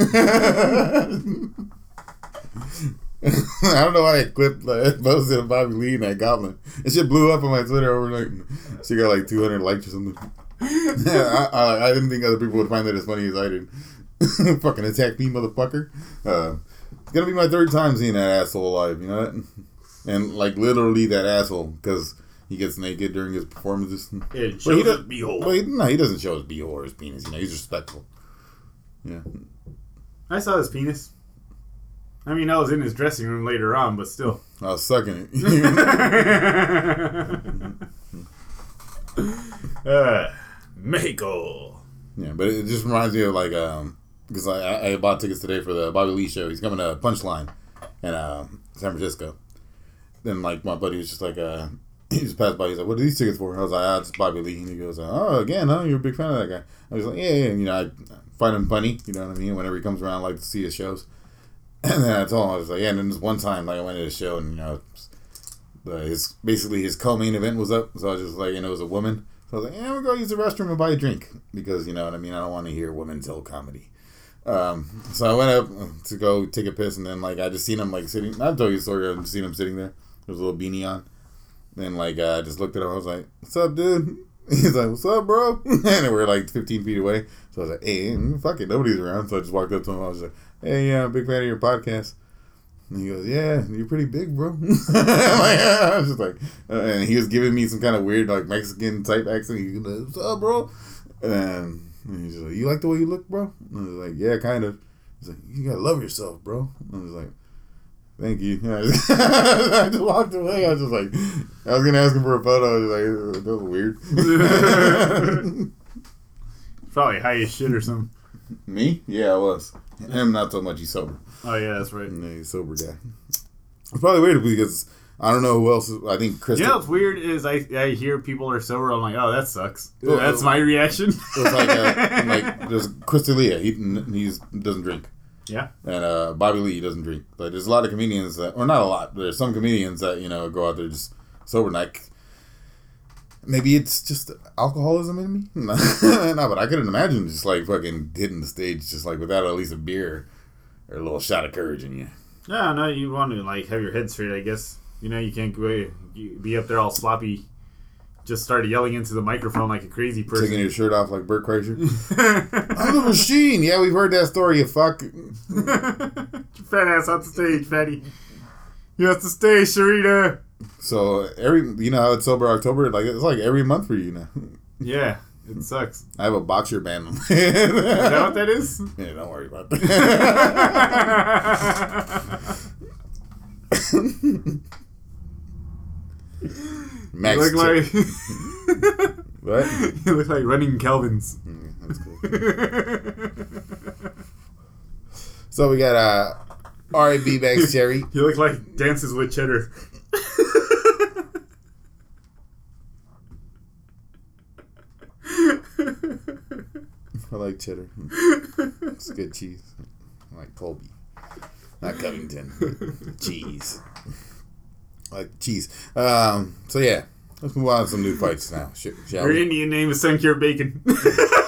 I don't know why I clipped posted of Bobby Lee and that goblin. It shit blew up on my Twitter overnight. She got like 200 likes or something. Yeah, I didn't think other people would find that as funny as I did. Fucking attack me, motherfucker. It's gonna be my third time seeing that asshole alive, you know that? And like literally that asshole, because he gets naked during his performances. It shows his beehole. But he doesn't show his beehole or his penis. He's respectful. Yeah. I saw his penis. I mean, I was in his dressing room later on, but still. I was sucking it. Mexico. Yeah, but it just reminds me of like, because I bought tickets today for the Bobby Lee show. He's coming to Punchline in San Francisco. Then like my buddy was just like, he just passed by. He's like, "What are these tickets for?" I was like, "It's Bobby Lee." And he goes, "Oh, again, huh? You're a big fan of that guy." I was like, "Yeah." And, I find him funny. You know what I mean? Whenever he comes around, I like to see his shows. And then I told him, I was like, "Yeah." And then this one time, like, I went to his show, and his co-main event was up. So I was just like, it was a woman. So I was like, "Yeah, we'll go use the restroom and buy a drink," because you know what I mean. I don't want to hear women tell comedy. So I went up to go take a piss, and then like I just seen him like sitting. I told you the story. I just seen him sitting there. There was a little beanie on. Then like I just looked at him. I was like, "What's up, dude?" He's like, "What's up, bro?" And we're like 15 feet away. So I was like, "Hey, fuck it, nobody's around." So I just walked up to him. I was like, "Hey, yeah, I'm a big fan of your podcast." And he goes, "Yeah, you're pretty big, bro." I was just like, and he was giving me some kind of weird like Mexican type accent. He goes, "What's up, bro?" And he's like, "You like the way you look, bro?" And I was like, "Yeah, kind of." He's like, "You gotta love yourself, bro." And I was like, "Thank you." I just walked away. I was just like, I was gonna ask him for a photo. I was like, that was weird. Probably high as shit or something. Me? Yeah, I was. Him, not so much. He's sober. Oh yeah, that's right. Yeah, he's a sober guy. It's probably weird because I don't know who else. I think Chris. You know what's weird is I hear people are sober. I'm like, oh, that sucks. That's my reaction. It was like there's Chris D'Elia. He doesn't drink. Yeah. And Bobby Lee, he doesn't drink. Like there's a lot of comedians that, or not a lot, but there's some comedians that go out there just sober. Like maybe it's just alcoholism in me. No, but I couldn't imagine just like fucking hitting the stage just like without at least a beer or a little shot of courage in you. No, you want to like have your head straight, I guess. You can't be up there all sloppy. Just started yelling into the microphone like a crazy person. Taking your shirt off like Bert Kreischer. I'm the machine. Yeah, we've heard that story, you fuck. Fat ass off the stage, fatty. You have to stay, Sharita. So how it's Sober October, like it's like every month for you now. Yeah, it sucks. I have a boxer band. Is that what that is? Yeah, don't worry about that. Max, you look like what? You look like running Calvins. That's cool. So we got R.A.B. Max Cherry. You look like Dances with Cheddar. I like cheddar. It's good cheese. I like Colby. Not Covington. Cheese. I like cheese. So yeah. Let's move on to some new fights now. Shall Your we? Indian name is Suncure Bacon. I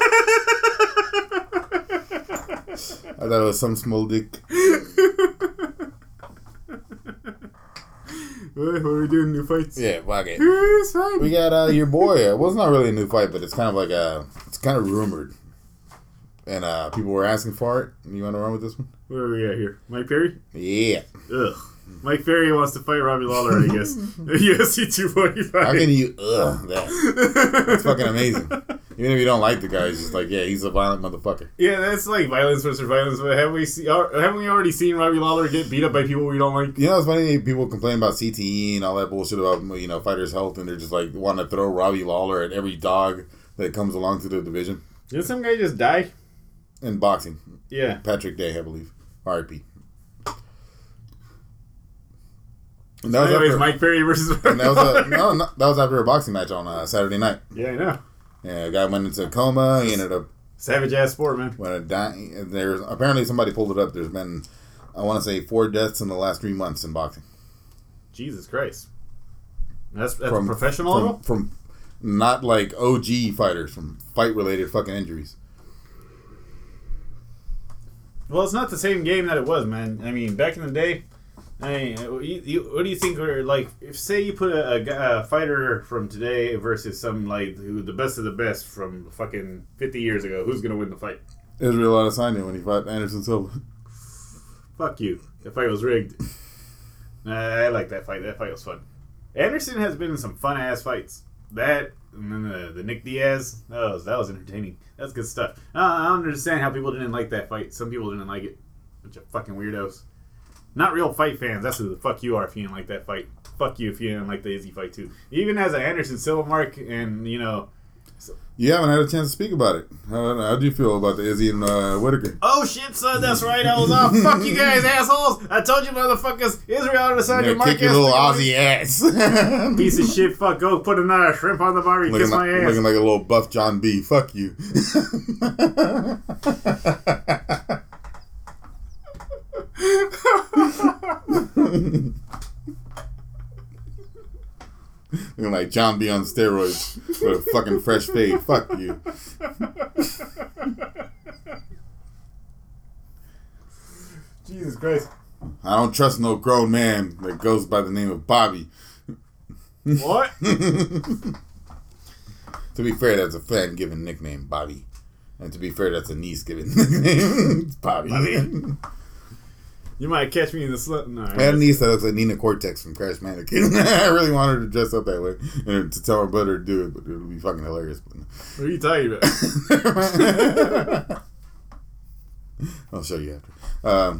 thought it was some small dick. What are we doing? New fights? Yeah, fuck it. It's fine. We got your boy. Well, it's not really a new fight, but it's kind of like it's kind of rumored. And people were asking for it. You want to run with this one? What do we got here? Mike Perry? Yeah. Ugh. Mike Perry wants to fight Robbie Lawler, I guess. UFC 245. How can you that? That's fucking amazing. Even if you don't like the guy, it's just like, yeah, he's a violent motherfucker. Yeah, that's like violence versus violence. But haven't we already seen Robbie Lawler get beat up by people we don't like? You know, it's funny, people complain about CTE and all that bullshit about, fighters' health, and they're just like, want to throw Robbie Lawler at every dog that comes along to the division. Did some guy just die? In boxing. Yeah. Patrick Day, I believe. R.I.P. And that was anyways, Mike Perry versus... and that was after a boxing match on Saturday night. Yeah, I know. Yeah, a guy went into a coma. He ended up... Savage-ass sport, man. Apparently somebody pulled it up. There's been, I want to say, 4 deaths in the last 3 months in boxing. Jesus Christ. That's from professional level? From not like OG fighters, from fight-related fucking injuries. Well, it's not the same game that it was, man. I mean, back in the day... what do you think? Like, if say you put a fighter from today versus some like the best of the best from fucking 50 years ago, who's gonna win the fight? Israel Adesanya when he fought Anderson Silva. Fuck you. That fight was rigged. I like that fight. That fight was fun. Anderson has been in some fun ass fights. That and then the Nick Diaz. That was entertaining. That's good stuff. I don't understand how people didn't like that fight. Some people didn't like it. Bunch of fucking weirdos. Not real fight fans. That's who the fuck you are if you didn't like that fight. Fuck you if you didn't like the Izzy fight too. Even as an Anderson Silva mark and You haven't had a chance to speak about it. How do you feel about the Izzy and Whitaker? Oh shit, son, that's right. I was off. Fuck you guys, assholes. I told you, motherfuckers. Israel Adesanya, Kick your little Aussie ass. piece of shit. Fuck, go put another shrimp on the barbie. Kiss my ass. Looking like a little buff John B. Fuck you. Looking like John B on steroids with a fucking fresh fade. Fuck you. Jesus Christ. I don't trust no grown man that goes by the name of Bobby. What? To be fair, that's a fan given nickname, Bobby. And to be fair, that's a niece given nickname, Bobby. You might catch me in the slip. No, I had a niece that looks like Nina Cortex from Crash Mannequin. I really wanted her to dress up that way and to tell her brother to do it, but it would be fucking hilarious. What are you talking about? I'll show you after.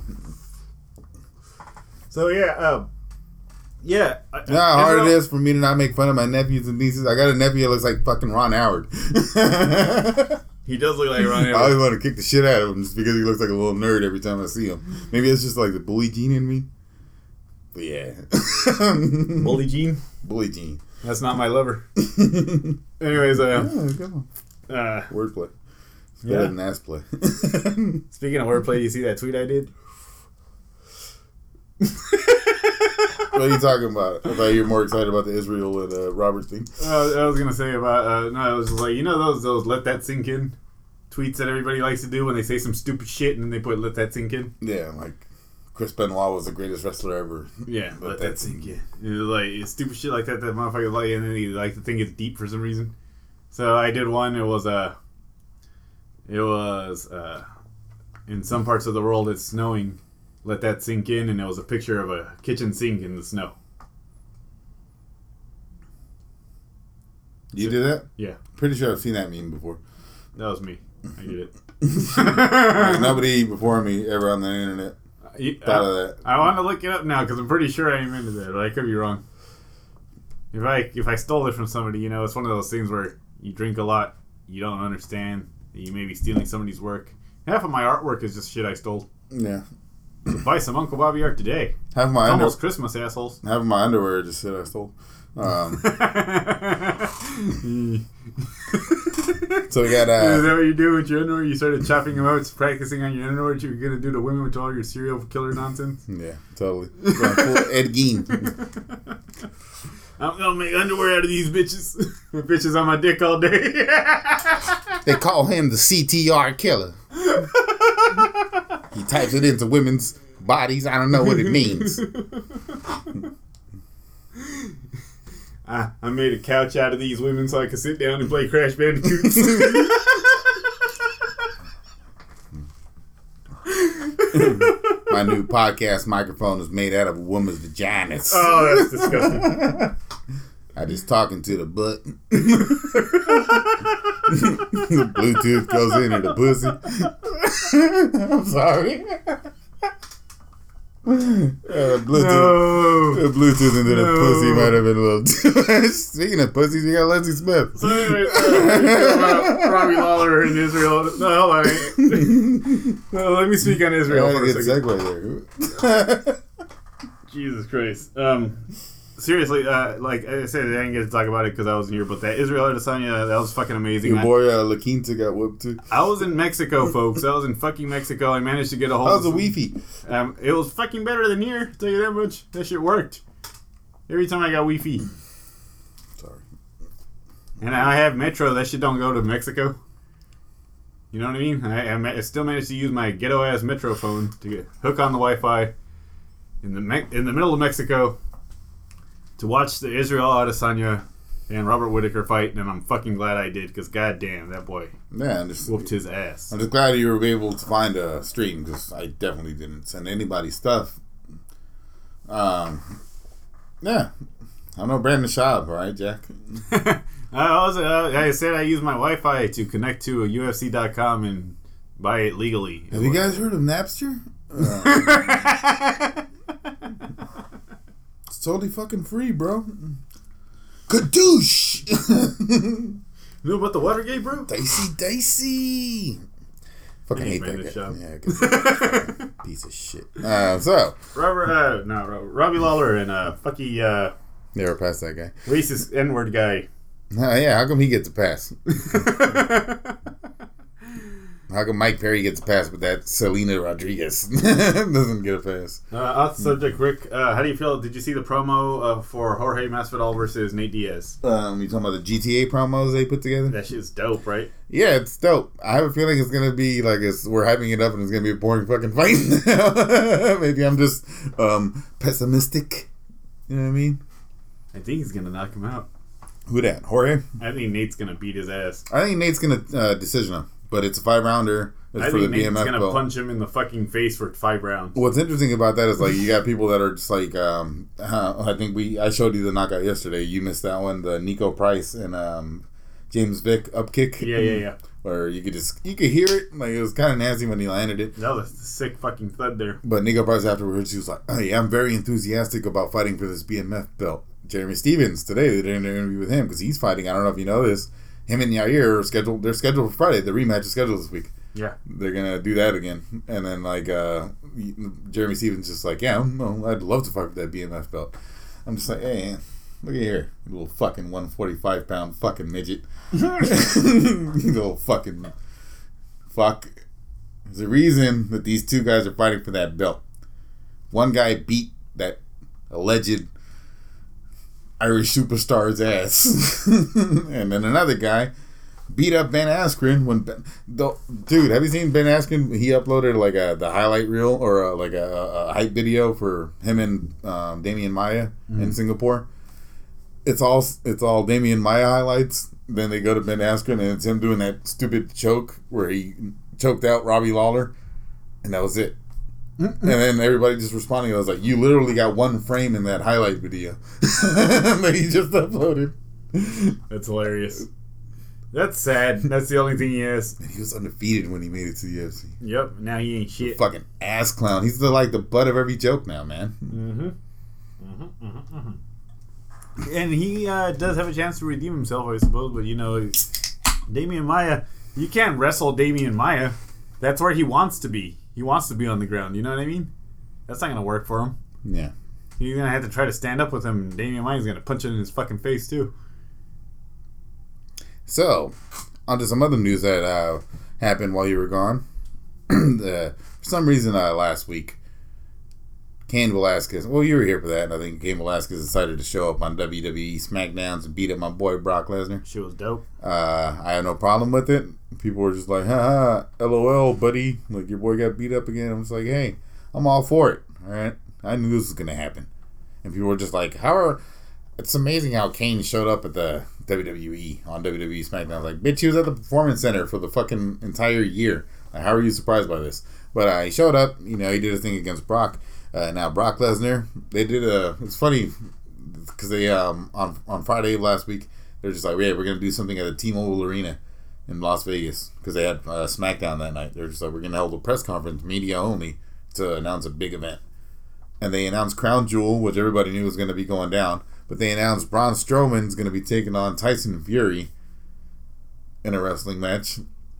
So yeah, yeah. You know how hard it is for me to not make fun of my nephews and nieces? I got a nephew that looks like fucking Ron Howard. He does look like Ron I Howard. always want to kick the shit out of him just because he looks like a little nerd every time I see him. Maybe it's just like the bully gene in me. But yeah. Bully Gene? Bully gene. That's not my lover. Anyways, Come on. Wordplay. It's better than ass play. Speaking of wordplay, you see that tweet I did? What are you talking about? I thought you were more excited about the Israel and Robert thing. I was gonna say about no, it was just like, you know those let that sink in tweets that everybody likes to do when they say some stupid shit and then they put let that sink in. Yeah, like Chris Benoit was the greatest wrestler ever. Yeah, let that sink in. It was like it's stupid shit like that motherfuckers like, and then he like to think it's deep for some reason. So I did one. It was in some parts of the world it's snowing. Let that sink in, and it was a picture of a kitchen sink in the snow. You did that? Yeah, Pretty sure I've seen that meme before. that was me. I did it. Like, nobody before me ever on the internet thought of that. I want to look it up now because I'm pretty sure I invented that, but I could be wrong. If I stole it from somebody, you know, it's one of those things where you drink a lot, you don't understand that you may be stealing somebody's work. Half of my artwork is just shit I stole. Yeah. So buy some Uncle Bobby art today. Half of my It's almost Christmas, assholes. half of my underwear just shit I stole. So we got Is that what you do with your underwear? You started chopping them out, practicing on your underwear. What you were gonna do to women with all your serial killer nonsense? yeah, totally. Going full Ed Gein. I'm gonna make underwear out of these bitches. With bitches on my dick all day. They call him the CTR killer. He types it into women's bodies. I don't know what it means. I made a couch out of these women so I could sit down and play Crash Bandicoots. My new podcast microphone is made out of a woman's vaginas. Oh, that's disgusting. I just talking to the butt. The Bluetooth goes into the pussy. I'm sorry. No. Bluetooth into the No. pussy might have been a little too much. Speaking of pussies, you got Leslie Smith. So anyway, what do you feel about Robbie Lawler in Israel? No, hold on. No, let me speak on Israel for a Good second. segue there. Jesus Christ. Seriously, like I said, I didn't get to talk about it because I wasn't here, but that Israel Adesanya, that was fucking amazing. Your boy La Quinta got whooped too. I was in Mexico, folks. I was in fucking Mexico. I managed to get a hold That of was a some- Wi-Fi. It was fucking better than here, tell you that much. That shit worked. Every time I got Wi-Fi. Sorry. And I have Metro. That shit don't go to Mexico. You know what I mean? I still managed to use my ghetto-ass Metro phone to hook on the Wi-Fi in the middle of Mexico to watch the Israel Adesanya and Robert Whitaker fight, and I'm fucking glad I did, because goddamn, that boy Yeah, I'm just ass. I'm just glad you were able to find a stream because I definitely didn't send anybody stuff. Yeah, I know Brandon Schaub, right, Jack? I said I use my Wi-Fi to connect to a UFC.com and buy it legally. Have you guys heard of Napster? It's totally fucking free, bro. Kadoosh! know about the Watergate, bro? Dicey. Fucking hate that guy. Show. Yeah, fucking piece of shit. So Robbie Lawler and never passed that guy. racist N-word guy. Yeah, how come he gets a pass? How come Mike Perry gets a pass, but that Selena Rodriguez doesn't get a pass? Off the subject, Rick. How do you feel? Did you see the promo for Jorge Masvidal versus Nate Diaz? You talking about the GTA promos they put together? That shit's dope, right? Yeah, it's dope. I have a feeling it's gonna be like we're hyping it up and it's gonna be a boring fucking fight. Maybe I'm just pessimistic. You know what I mean? I think he's gonna knock him out. Who that? Jorge? I think Nate's gonna beat his ass. I think Nate's gonna decision him, but it's a 5-rounder. I think Nate's gonna punch him in the fucking face for 5 rounds. What's interesting about that is like you got people that are just like I think I showed you the knockout yesterday. You missed that one, the Nico Price and James Vick upkick. Yeah. Where you could hear it, like it was kind of nasty when he landed it. That was a sick fucking thud there. But Nico Price afterwards, he was like, "Hey, I'm very enthusiastic about fighting for this BMF belt." Jeremy Stevens today they did an interview with him because he's fighting. I don't know if you know this. Him and Yair are scheduled. They're scheduled for Friday. The rematch is scheduled this week. Yeah, they're gonna do that again. And then like Jeremy Stevens just like, yeah, I'd love to fight for that BMF belt. I'm just like, hey, look at here, you little fucking 145-pound fucking midget. You little fucking fuck. There's a reason that these two guys are fighting for that belt. One guy beat that alleged Irish superstar's ass, and then another guy beat up Ben Askren dude, have you seen Ben Askren? He uploaded like the highlight reel or a hype video for him and Damian Maya in Singapore. It's all Damian Maya highlights. Then they go to Ben Askren and it's him doing that stupid choke where he choked out Robbie Lawler, and that was it. And then everybody just responding. I was like, you literally got one frame in that highlight video that he just uploaded. That's hilarious. That's sad. That's the only thing he has. And he was undefeated when he made it to the UFC. Yep. Now he ain't shit. Fucking ass clown. He's the butt of every joke now, man. And he does have a chance to redeem himself, I suppose. But Damian Maya, you can't wrestle Damian Maya. That's where he wants to be. He wants to be on the ground. You know what I mean? That's not gonna work for him. Yeah. You're gonna have to try to stand up with him. And Damian Maya's gonna punch it in his fucking face too. So, onto some other news that happened while you were gone. For some reason, last week, Cain Velasquez. Well, you were here for that. And I think Cain Velasquez decided to show up on WWE SmackDowns and beat up my boy Brock Lesnar. She was dope. I have no problem with it. People were just like, ha, LOL, buddy. Like, your boy got beat up again. I'm just like, hey, I'm all for it. All right? I knew this was going to happen. And people were just like, it's amazing how Cain showed up at the WWE on WWE SmackDown. I was like, bitch, he was at the Performance Center for the fucking entire year. Like, how are you surprised by this? But he showed up. He did his thing against Brock. Now, Brock Lesnar, they did it's funny because they, on Friday of last week, they're just like, yeah, we're going to do something at the T-Mobile Arena in Las Vegas because they had SmackDown that night. They're just like, we're going to hold a press conference, media only, to announce a big event. And they announced Crown Jewel, which everybody knew was going to be going down. But they announced Braun Strowman's going to be taking on Tyson Fury in a wrestling match.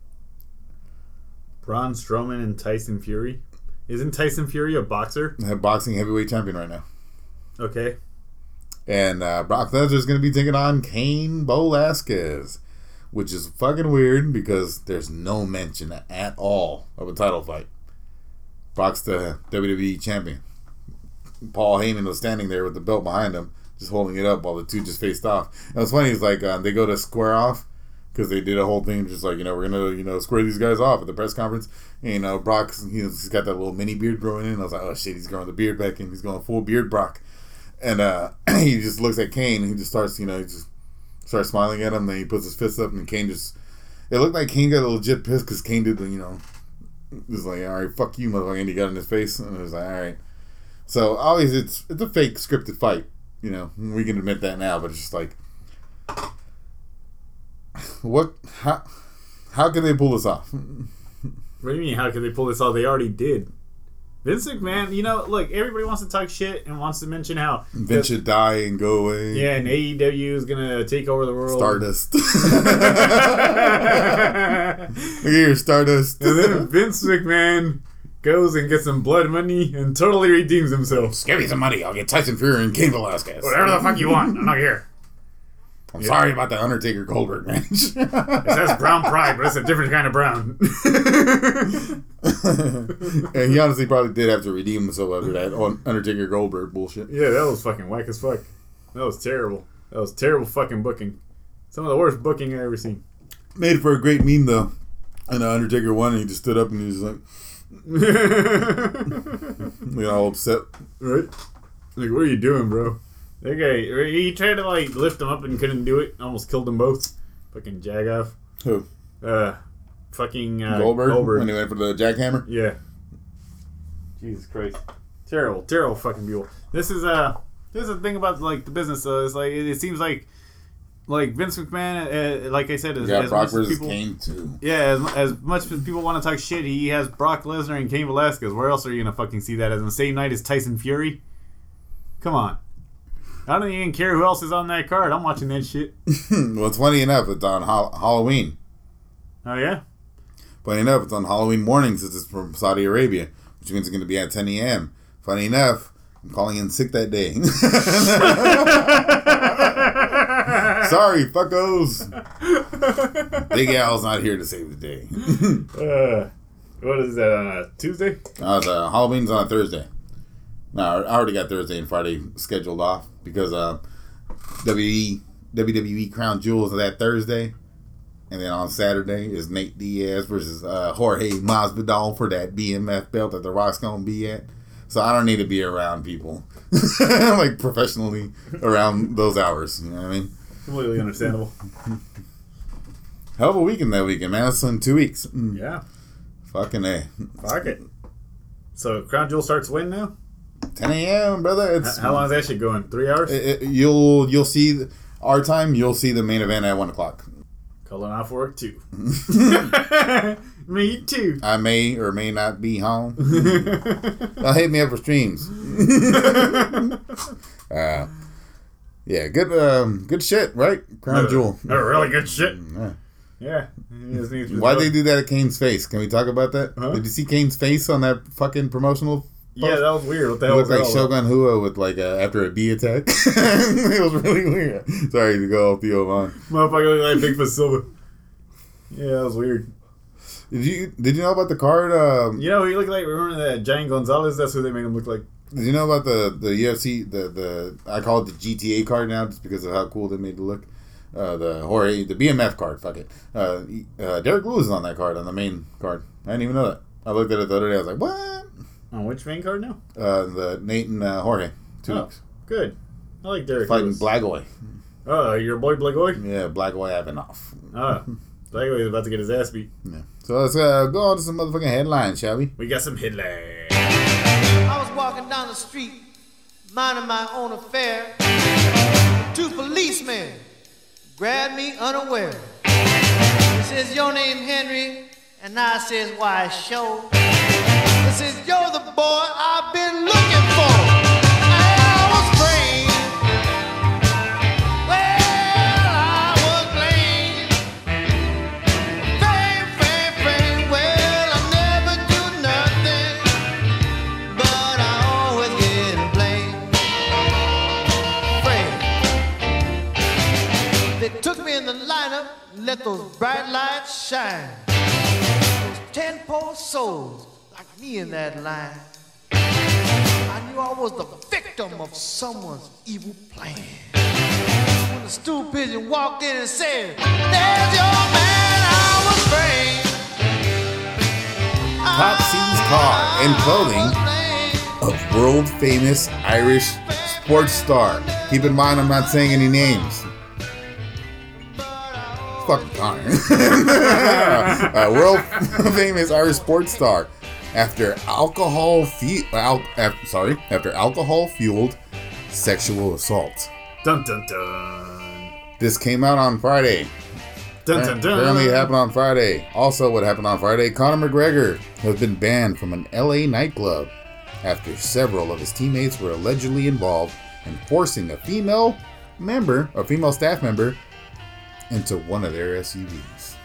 Braun Strowman and Tyson Fury? Isn't Tyson Fury a boxer? Boxing heavyweight champion right now. Okay. And Brock Lesnar is going to be taking on Cain Velasquez, which is fucking weird because there's no mention at all of a title fight. Brock's the WWE champion. Paul Heyman was standing there with the belt behind him, just holding it up while the two just faced off. And what's funny is like they go to square off because they did a whole thing just like, we're gonna square these guys off at the press conference. And Brock's he's got that little mini beard growing in. I was like, oh shit, he's growing the beard back in. He's going full beard Brock. And he just looks at Cain and he just starts he just starts smiling at him. Then he puts his fist up and Cain just, it looked like Cain got a legit pissed because Cain did the was like, all right, fuck you, motherfucker. And he got in his face and it was like, all right. So always it's a fake scripted fight. We can admit that now, but it's just like, how can they pull this off? What do you mean, how can they pull this off? They already did. Vince McMahon, you know, look, everybody wants to talk shit and wants to mention how Vince should die and go away. yeah, and AEW is gonna take over the world. Stardust. Look at here, Stardust. And then Vince McMahon goes and gets some blood money and totally redeems himself. Give me some money. I'll get Tyson Fury and Cain Velasquez. Whatever the fuck you want, I'm not here. I'm sorry about the Undertaker Goldberg match. It says brown pride, but it's a different kind of brown. And he honestly probably did have to redeem himself after that Undertaker Goldberg bullshit. Yeah, that was fucking whack as fuck. That was terrible. That was terrible fucking booking. Some of the worst booking I've ever seen. Made for a great meme though. And the Undertaker won and he just stood up and he was like, all upset. Right? Like, what are you doing, bro? That guy, he tried to like lift him up and couldn't do it. Almost killed them both. Fucking Jagoff. Who? Fucking Goldberg? When he went for the jackhammer? Yeah. Jesus Christ. Terrible fucking people. This is the thing about like the business though. It's like it seems like Vince McMahon, like I said, as Brock much versus as people, Kane too. Yeah, as much as people want to talk shit, he has Brock Lesnar and Cain Velasquez. Where else are you gonna fucking see that? As on the same night as Tyson Fury? Come on. I don't even care who else is on that card. I'm watching that shit. Well, it's funny enough, it's on Halloween. Oh yeah? Funny enough, it's on Halloween morning since it's from Saudi Arabia, which means it's going to be at 10 a.m. Funny enough, I'm calling in sick that day. Sorry, fuckos. Big Al's not here to save the day. What is that, on a Tuesday? Halloween's on a Thursday. No, I already got Thursday and Friday scheduled off because WWE Crown Jewels is that Thursday. And then on Saturday is Nate Diaz versus Jorge Masvidal for that BMF belt that The Rock's going to be at. So I don't need to be around people. Like professionally around those hours. You know what I mean? Completely understandable. Hell of a weekend that weekend, man. That's in 2 weeks. Yeah. Fucking A. Fuck it. So Crown Jewel starts when now? 10 a.m., brother. How long is that shit going? 3 hours? You'll see our time. You'll see the main event at 1 o'clock. Calling off work too. Me too. I may or may not be home. Hit me up for streams. Yeah, good shit, right? Crown Jewel. Really good shit. Yeah. Why'd they do that at Kane's face? Can we talk about that? Huh? Did you see Kane's face on that fucking promotional post? Yeah, that was weird. What the It hell looked was like that all Shogun Hua with like after a bee attack. It was really weird. Sorry to go off the Oman. Motherfucker looked like Bigfoot Silva. Yeah, that was weird. Did you know about the card? You know, he looked like, remember that Giant Gonzalez? That's who they made him look like. Did you know about the UFC? The I call it the GTA card now, just because of how cool they made it look. The BMF card. Fuck it. Derek Lewis is on that card, on the main card. I didn't even know that. I looked at it the other day. I was like, what? On which main card now? The Nate and Jorge. 2 weeks. Good. I like Derek Fighting Lewis. Blagoy. Oh, your boy Blagoy? Yeah, Blagoy Avanoff. Blagoy is about to get his ass beat. Yeah. So let's go on to some motherfucking headlines, shall we? We got some headlines. I was walking down the street, minding my own affair. 2 policemen grabbed me unaware. He says, your name Henry? And I says, why, sure. He says, you're the boy I've been looking for. And I was afraid. Well, I was blamed. Fame. Well, I never do nothing, but I always get blamed. They took me in the lineup, let those bright lights shine. Those 10 poor souls like me in that line. I knew I was the victim of someone's evil plan. When the stool pigeon walked in and said, there's your man, I was afraid. Top sees car and clothing of world famous Irish sports star. Keep in mind, I'm not saying any names. Fucking Connor. World famous Irish sports star. After alcohol fueled sexual assault. Dun dun dun. This came out on Friday. Dun dun dun. Apparently it happened on Friday. Also, what happened on Friday, Conor McGregor has been banned from an LA nightclub after several of his teammates were allegedly involved in forcing a female staff member into one of their SUVs.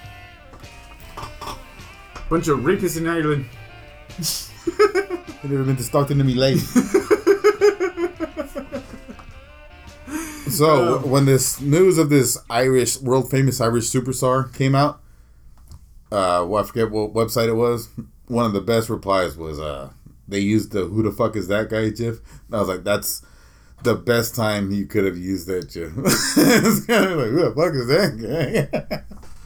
Bunch of rapists in Ireland. I've never been to Stockton to me lady. So when this news of this world famous Irish superstar came out, I forget what website it was. One of the best replies was they used the "Who the fuck is that guy?" gif. And I was like, that's the best time you could have used that gif. It's kind of like, who the fuck is that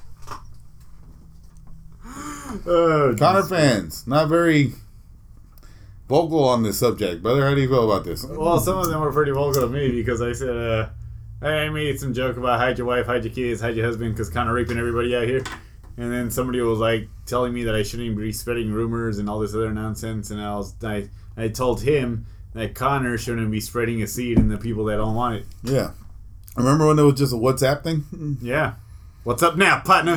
guy? Connor fans, not very vocal on this subject, brother. How do you feel about this? Well, some of them were pretty vocal to me because I said, I made some joke about hide your wife, hide your kids, hide your husband because Connor raping everybody out here. And then somebody was like telling me that I shouldn't be spreading rumors and all this other nonsense. And I told him that Connor shouldn't be spreading a seed in the people that don't want it. Yeah. Remember when it was just a WhatsApp thing? Yeah. What's up now, partner?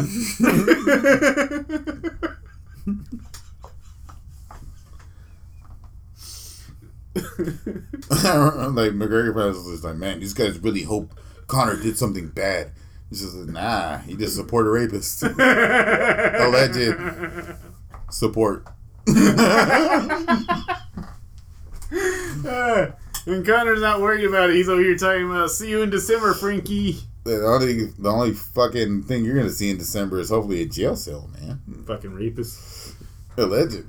Like McGregor was just like, man, these guys really hope Connor did something bad. He's just like, nah, he just supported rapists. Alleged support. And Connor's not worried about it. He's over here talking about, see you in December, Frankie. The only fucking thing you're gonna see in December is hopefully a jail cell, man. Fucking rapist. Alleged.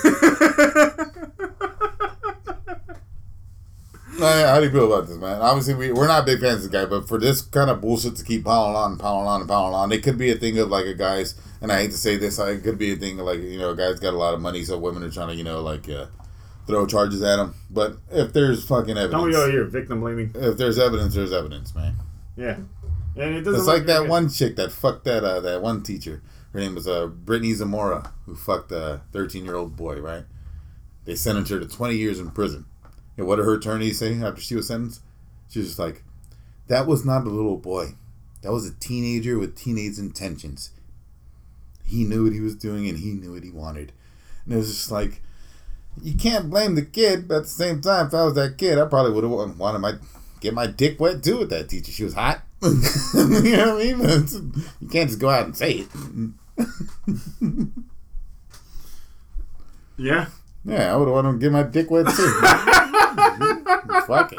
How do you feel about this, man? Obviously, we're not big fans of this guy, but for this kind of bullshit to keep piling on, it could be a thing of like a guy's, and I hate to say this, it could be a thing of like, a guy's got a lot of money, so women are trying to, throw charges at him. But if there's fucking evidence. Don't go here, victim blaming. If there's evidence, man. Yeah. And it doesn't. It's like that one chick that fucked that one teacher. Her name was Brittany Zamora, who fucked a 13-year-old boy, right? They sentenced her to 20 years in prison. And what did her attorney say after she was sentenced? She was just like, that was not a little boy. That was a teenager with teenage intentions. He knew what he was doing and he knew what he wanted. And it was just like, you can't blame the kid, but at the same time, if I was that kid, I probably would have wanted get my dick wet too with that teacher. She was hot. You know what I mean? You can't just go out and say it. Yeah. Yeah, I would have wanted to get my dick wet too. Fuck it.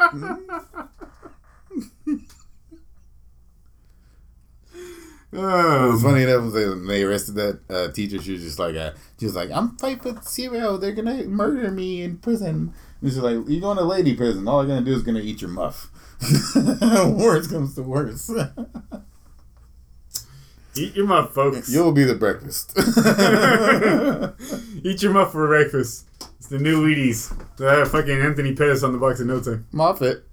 It was funny enough when they arrested that teacher. She was like, I'm 5'0". They're gonna murder me in prison. And she's like, you're going to lady prison. All they're gonna do is gonna eat your muff. Worst comes to worst. Eat your muff, folks. You'll be the breakfast. Eat your muff for breakfast. It's the new Wheaties. Fucking Anthony Pettis on the box in no time. Moffat.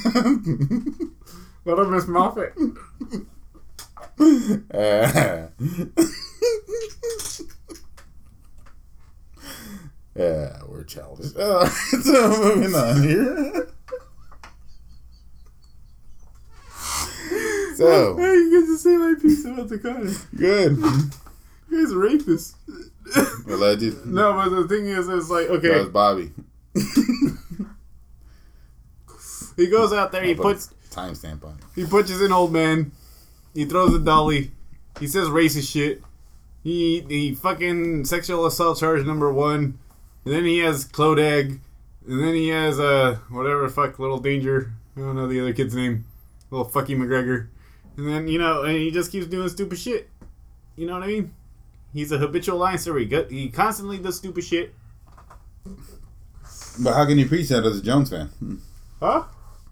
What up, Miss Moffat? Yeah, we're childish. So moving on here. So, hey, you get to say my piece about the Connor. Good. You guys are rapists. Alleged. No, but the thing is, it's like, okay. That was Bobby. He goes out there, he puts timestamp on it. He punches an old man. He throws a dolly. He says racist shit. He fucking sexual assault charge number 1. And then he has Clodag. And then he has whatever fuck Little Danger. I don't know the other kid's name. Little fucky McGregor. And then, and he just keeps doing stupid shit. You know what I mean? He's a habitual line story. He constantly does stupid shit. But how can you preach that as a Jones fan? Huh?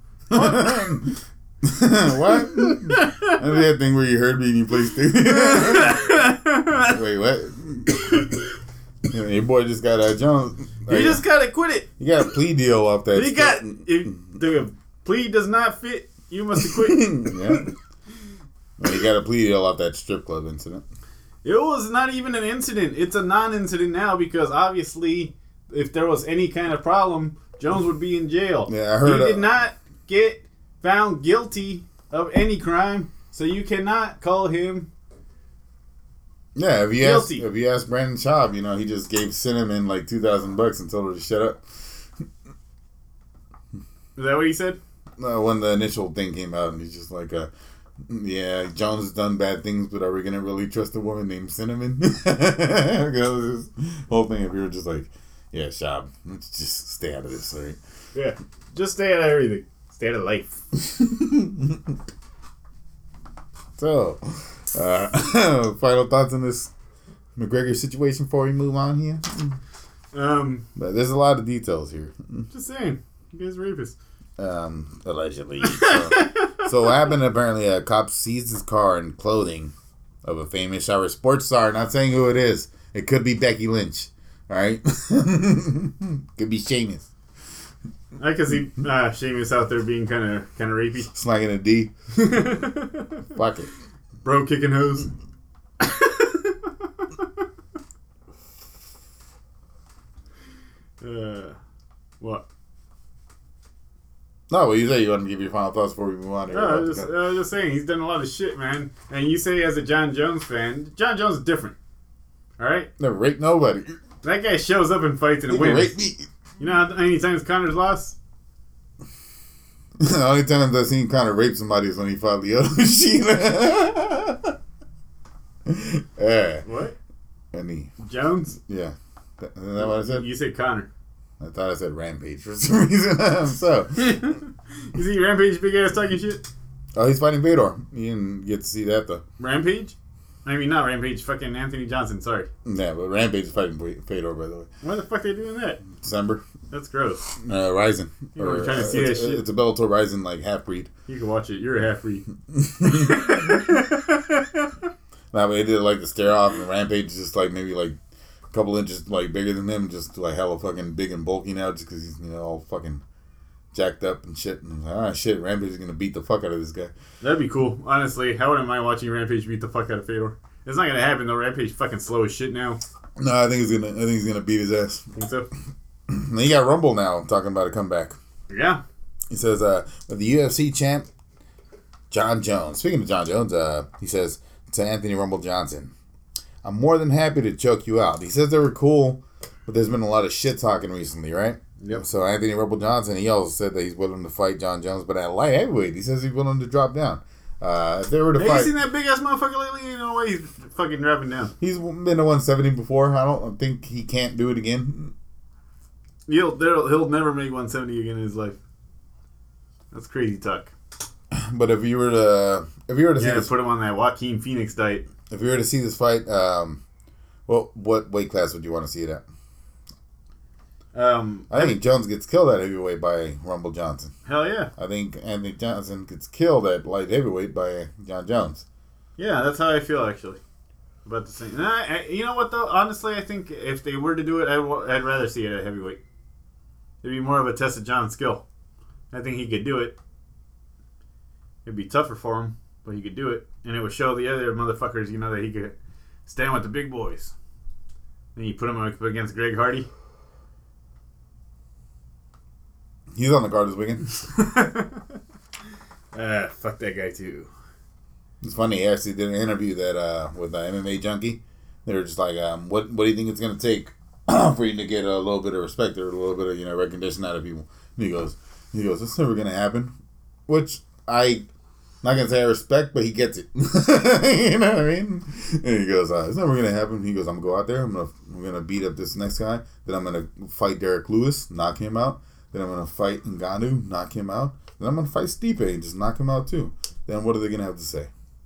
What? That's the other thing where you heard me and you played stupid. Wait, what? Your boy just got Jones. You just gotta quit it. You got a plea deal off that. If the plea does not fit, you must quit. Yeah. Well, you got a plea deal off that strip club incident. It was not even an incident. It's a non-incident now because obviously, if there was any kind of problem, Jones would be in jail. Yeah, I heard. He did not get found guilty of any crime, so you cannot call him. Yeah, if guilty. you ask Brandon Schaub, he just gave Cinnamon like $2,000 and told her to shut up. Is that what he said? When the initial thing came out, and he's just like, yeah, Jones has done bad things, but are we gonna really trust a woman named Cinnamon? Because this whole thing, if you were just like, yeah, Shab, let's just stay out of this, all right? Yeah, just stay out of everything. Stay out of life. So, final thoughts on this McGregor situation before we move on here? But there's a lot of details here. Just saying, you guys are rapists. Allegedly. So what happened, apparently a cop seized his car and clothing of a famous shower sports star. Not saying who it is. It could be Becky Lynch. Alright? Could be Sheamus. I can see Sheamus out there being kind of rapey. Slanging a D. Fuck it. Bro kicking hose. What? No, what you say? You want to give your final thoughts before we move on? No, I was just saying, he's done a lot of shit, man. And you say as a John Jones fan, John Jones is different. Alright? Never raped nobody. That guy shows up in fights and He can wins. rape me. You know how many times Connor's lost? The only time I've seen Conor rape somebody is when he fought Lyoto Machida. Yeah. What? And he, Jones? yeah. Is that what I said? You said Connor. I thought I said Rampage for some reason. So, You see Rampage big ass talking shit? oh, he's fighting Fedor. You didn't get to see that though. Rampage? I mean, not Rampage, fucking Anthony Johnson, sorry. Yeah, but Rampage is fighting Fedor, by the way. Why the fuck are they doing that? December. That's gross. Ryzen. You know, I'm trying to see that shit. It's a Bellator Ryzen like half breed. You can watch it. You're a half breed. That way, they did like the stare off, and Rampage is just like maybe like a couple inches like bigger than him, just like hella fucking big and bulky now, just because he's all fucking jacked up and shit. And shit, Rampage is gonna beat the fuck out of this guy. That'd be cool. Honestly, I wouldn't mind watching Rampage beat the fuck out of Fedor. It's not gonna happen though. Rampage fucking slow as shit now. No, I think he's gonna beat his ass. Think so? And he got Rumble now talking about a comeback. Yeah. He says, with the UFC champ, John Jones. Speaking of John Jones, he says to Anthony Rumble Johnson, I'm more than happy to choke you out. He says they were cool, but there's been a lot of shit talking recently, right? Yep. So Anthony Rumble Johnson, he also said that he's willing to fight John Jones, but at light heavyweight, he says he's willing to drop down. If they were to Have fight, you seen that big ass motherfucker lately? You know why he's fucking dropping down. he's been to 170 before. I don't think he can't do it again. He'll never make 170 again in his life. That's crazy talk. But if you were to see Yeah, this, put him on that Joaquin Phoenix diet. if you were to see this fight, well, what weight class would you want to see it at? I think Jones gets killed at heavyweight by Rumble Johnson. Hell yeah. I think Anthony Johnson gets killed at light heavyweight by John Jones. Yeah, that's how I feel actually. About the same. You know what though? Honestly, I think if they were to do it, I'd rather see it at heavyweight. It'd be more of a test of John's skill. I think he could do it. It'd be tougher for him, but he could do it, and it would show the other motherfuckers, you know, that he could stand with the big boys. Then you put him up against Greg Hardy. He's on the card this weekend. Fuck that guy too. It's funny. He actually did an interview that with MMA Junkie. They were just like, "What do you think it's gonna take for you to get a little bit of respect or a little bit of recognition out of people?" And he goes, "It's never gonna happen." Which I'm not gonna say I respect, but he gets it. You know what I mean? And he goes, "It's never gonna happen." He goes, "I'm gonna go out there. I'm gonna beat up this next guy. Then I'm gonna fight Derek Lewis, knock him out. Then I'm gonna fight Ngannou, knock him out. Then I'm gonna fight Stipe and just knock him out too. Then what are they gonna have to say?"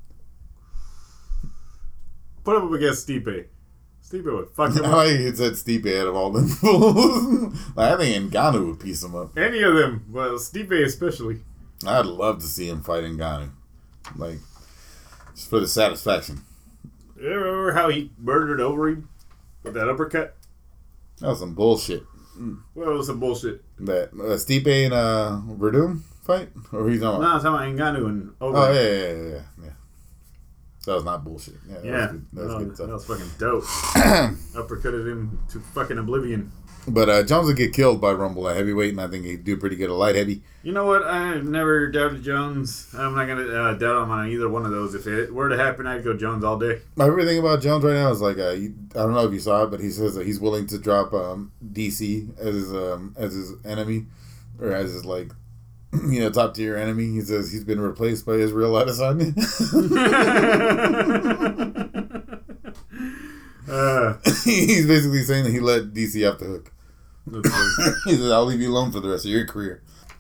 Put him up against Stipe. Stipe would fuck him I up. like he said Stipe out of all them fools. Like, I think Ngannou would piece him up. Any of them. Well, Stipe especially. I'd love to see him fight Ngannou. Like, just for the satisfaction. You remember how he murdered Overeem with that uppercut? That was some bullshit. Well, it was some bullshit. That Stipe and Verdum fight? Or he's on? No, I'm talking about Ngannou and Overeem. Oh, yeah. That was not bullshit. Yeah, that was good stuff. That was fucking dope. Uppercutted him to fucking oblivion. But Jones would get killed by Rumble at heavyweight, and I think he'd do pretty good at light heavy. You know what? I've never doubted Jones. I'm not going to doubt him on either one of those. If it were to happen, I'd go Jones all day. My favorite thing about Jones right now is like, I don't know if you saw it, but he says that he's willing to drop DC as his enemy, or as his like top tier enemy. He says he's been replaced by Israel Adesanya. He's basically saying that he let DC off the hook. He says, I'll leave you alone for the rest of your career.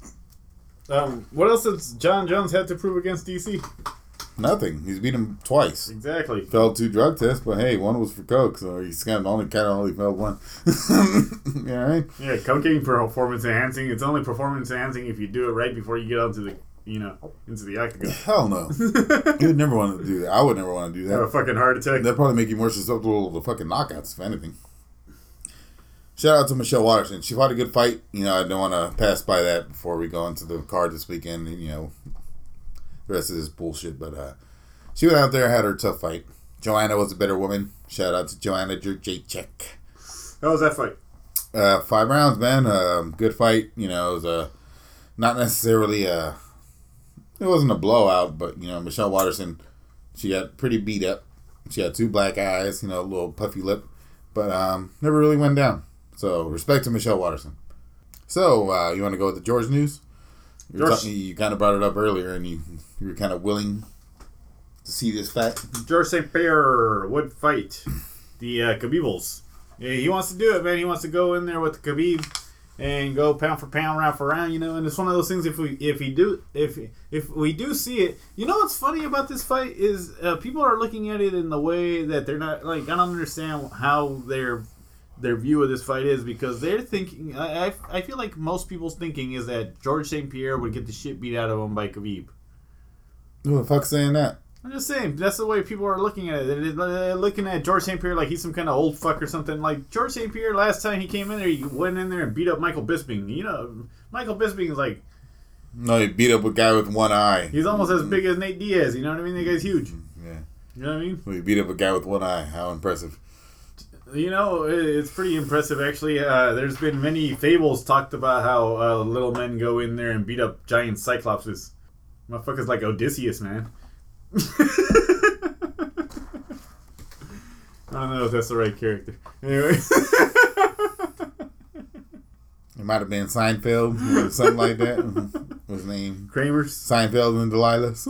What else does John Jones have to prove against DC? Nothing. He's beat him twice. Exactly. Failed 2 drug tests, but hey, one was for coke, so he's kind of only failed one. Yeah, right? Yeah, cocaine performance enhancing. It's only performance enhancing if you do it right before you get onto the, into the octagon. Hell no. You would never want to do that. I would never want to do that. Have a fucking heart attack. That'd probably make you more susceptible to fucking knockouts, if anything. Shout out to Michelle Waterson. She fought a good fight. I don't want to pass by that before we go into the card this weekend. The rest of this bullshit. But she went out there and had her tough fight. Joanna was a better woman. Shout out to Joanna Jędrzejczyk. How was that fight? 5 rounds, man. Good fight. It was not necessarily it wasn't a blowout, but Michelle Waterson, she got pretty beat up. She had 2 black eyes, a little puffy lip, but never really went down. So respect to Michelle Waterson. So you want to go with the George news? You kind of brought it up earlier, and you were kind of willing to see this fact. George St. Pierre would fight the Khabibs. Yeah, he wants to do it, man. He wants to go in there with the Khabib and go pound for pound, round for round. And it's one of those things. If we do see it, what's funny about this fight is people are looking at it in the way that they're not like. I don't understand how their view of this fight is, because they're thinking. I feel like most people's thinking is that George St. Pierre would get the shit beat out of him by Khabib. Who the fuck's saying that? I'm just saying, that's the way people are looking at it. They're looking at George St. Pierre like he's some kind of old fuck or something. Like, George St. Pierre, last time he came in there, he went in there and beat up Michael Bisping. Michael Bisping is like... No, he beat up a guy with one eye. He's almost as big as Nate Diaz, you know what I mean? That guy's huge. Yeah. You know what I mean? Well, he beat up a guy with one eye. How impressive. It's pretty impressive, actually. There's been many fables talked about how little men go in there and beat up giant cyclopses. Motherfucker's like Odysseus, man. I don't know if that's the right character. Anyway. It might have been Seinfeld or something like that. What's his name? Kramer's? Seinfeld and Delilah's.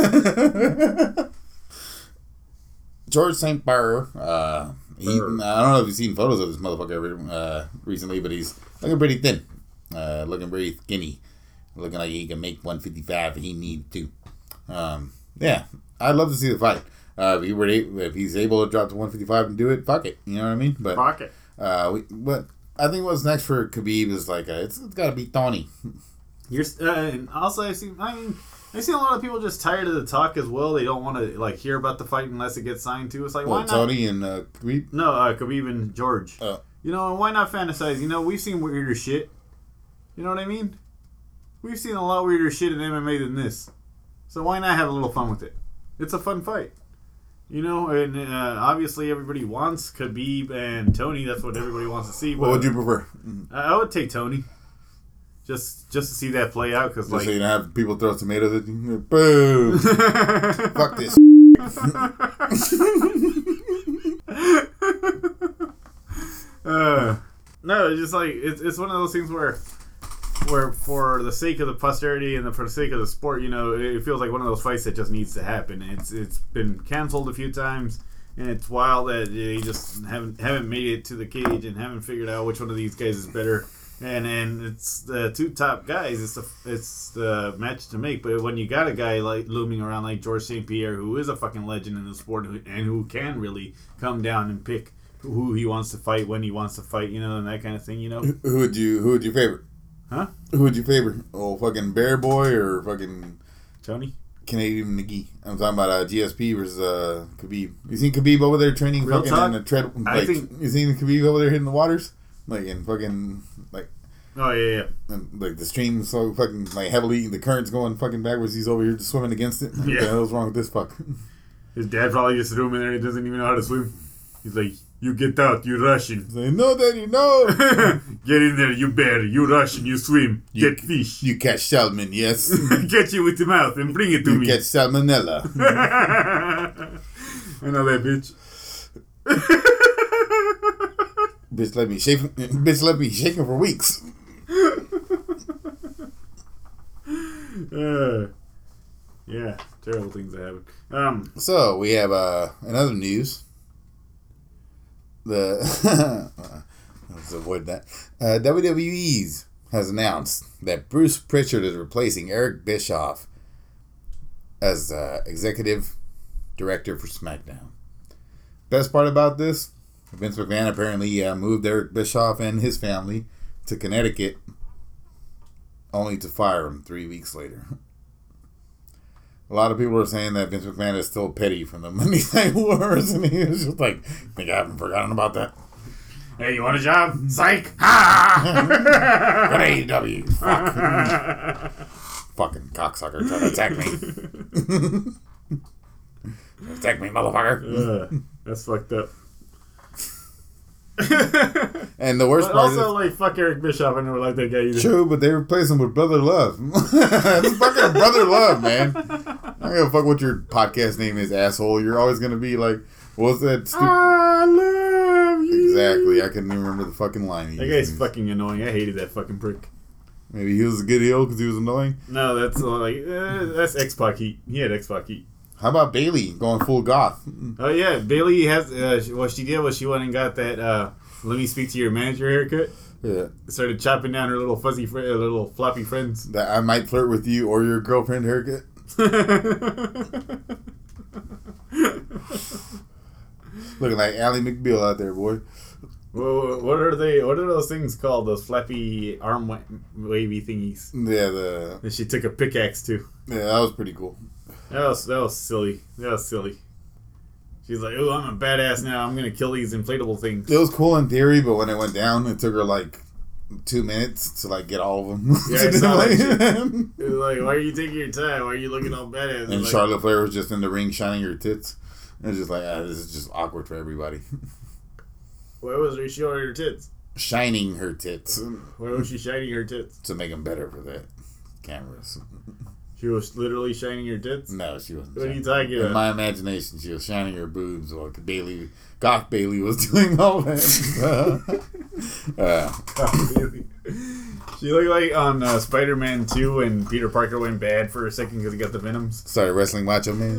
George St. Pierre. I don't know if you've seen photos of this motherfucker recently, but he's looking pretty thin. Looking very skinny. Looking like he can make 155 if he needs to. Yeah, I'd love to see the fight. If he's able to drop to 155 and do it, fuck it. You know what I mean? But fuck it. But I think what's next for Khabib is like it's got to be Tony. And also I see a lot of people just tired of the talk as well. They don't want to hear about the fight unless it gets signed to. It's like, why not? Tony and Khabib? No, Khabib and George. And why not fantasize? We've seen weirder shit. You know what I mean? We've seen a lot weirder shit in MMA than this. So why not have a little fun with it? It's a fun fight. And obviously everybody wants Khabib and Tony. That's what everybody wants to see. What would you prefer? I would take Tony. Just to see that play out. Cause so you don't have people throw tomatoes at you? Boom! Fuck this. No, it's just it's one of those things where for the sake of the posterity and for the sake of the sport, it feels like one of those fights that just needs to happen. It's been canceled a few times, and it's wild that they just haven't made it to the cage and haven't figured out which one of these guys is better. And it's the 2 top guys. It's the match to make. But when you got a guy looming around like George St. Pierre, who is a fucking legend in the sport and who can really come down and pick who he wants to fight, when he wants to fight, and that kind of thing, Who would you favor? Huh? Who would you favor? Oh, fucking Bear Boy or fucking Tony? Canadian McGee. I'm talking about GSP versus Khabib. You seen Khabib over there training Real fucking talk? in the tread? You seen Khabib over there hitting the waters? In fucking Oh yeah. And the stream's so fucking heavily, the current's going fucking backwards. He's over here just swimming against it. What the hell's wrong with this fuck? His dad probably just threw him in there. He doesn't even know how to swim. He's like, "You get out, you Russian." He's like, "No, Daddy, no." Get in there, you bear. You Russian, you swim. Get fish. You catch salmon, yes. Catch you with the mouth and bring it to me. You catch salmonella. I know that bitch. Bitch let me shake him for weeks. Yeah, terrible things that happen. So we have another news. Let's avoid that. WWE's has announced that Bruce Pritchard is replacing Eric Bischoff as executive director for SmackDown. Best part about this, Vince McMahon apparently moved Eric Bischoff and his family to Connecticut, only to fire him 3 weeks later. A lot of people are saying that Vince McMahon is still petty from the Monday Night Wars, and he was just like, think I haven't forgotten about that. Hey, you want a job? Psych! Ha! Go to AEW. Fuck. Fucking cocksucker trying to attack me. Attack me, motherfucker. That's fucked up. And the worst but part also, is, like, fuck Eric Bischoff. I never liked that guy either. true, but they replaced him with Brother Love. It's fucking Brother Love, man. I don't give a fuck what your podcast name is, asshole. You're always gonna be like, what's that stupid? I love you. Exactly. I couldn't even remember the fucking line. That guy's fucking annoying. I hated that fucking prick. Maybe he was a good heel because he was annoying. No, that's like that's X-Pac heat. He had X-Pac heat. How about Bailey going full goth? Oh yeah, Bailey has. What she did was she went and got that. Let me speak to your manager haircut. Yeah. Started chopping down her little fuzzy, little floppy friends. That I might flirt with you or your girlfriend haircut. Looking like Ally McBeal out there, boy. Well, what are they? What are those things called? Those flappy arm wavy thingies. Yeah, And she took a pickaxe too. that was pretty cool. That was silly. That was silly. She's like, "Oh, I'm a badass now. I'm gonna kill these inflatable things." It was cool in theory, but when it went down, it took her like 2 minutes to like get all of them. Yeah, I saw that shit. It was like, "Why are you taking your time? Why are you looking all badass?" And like, Charlotte Flair was just in the ring shining her tits. It was just like, this is just awkward for everybody. why was she showing her tits? Shining her tits Why was she shining her tits? to make them better for the cameras. She was literally shining her tits. No, she wasn't. What are you shining. talking In about? my imagination, she was shining her boobs while Goth Bailey was doing all that. She looked like on Spider-Man 2 when Peter Parker went bad for a second because he got the Venoms. Started wrestling Macho Man.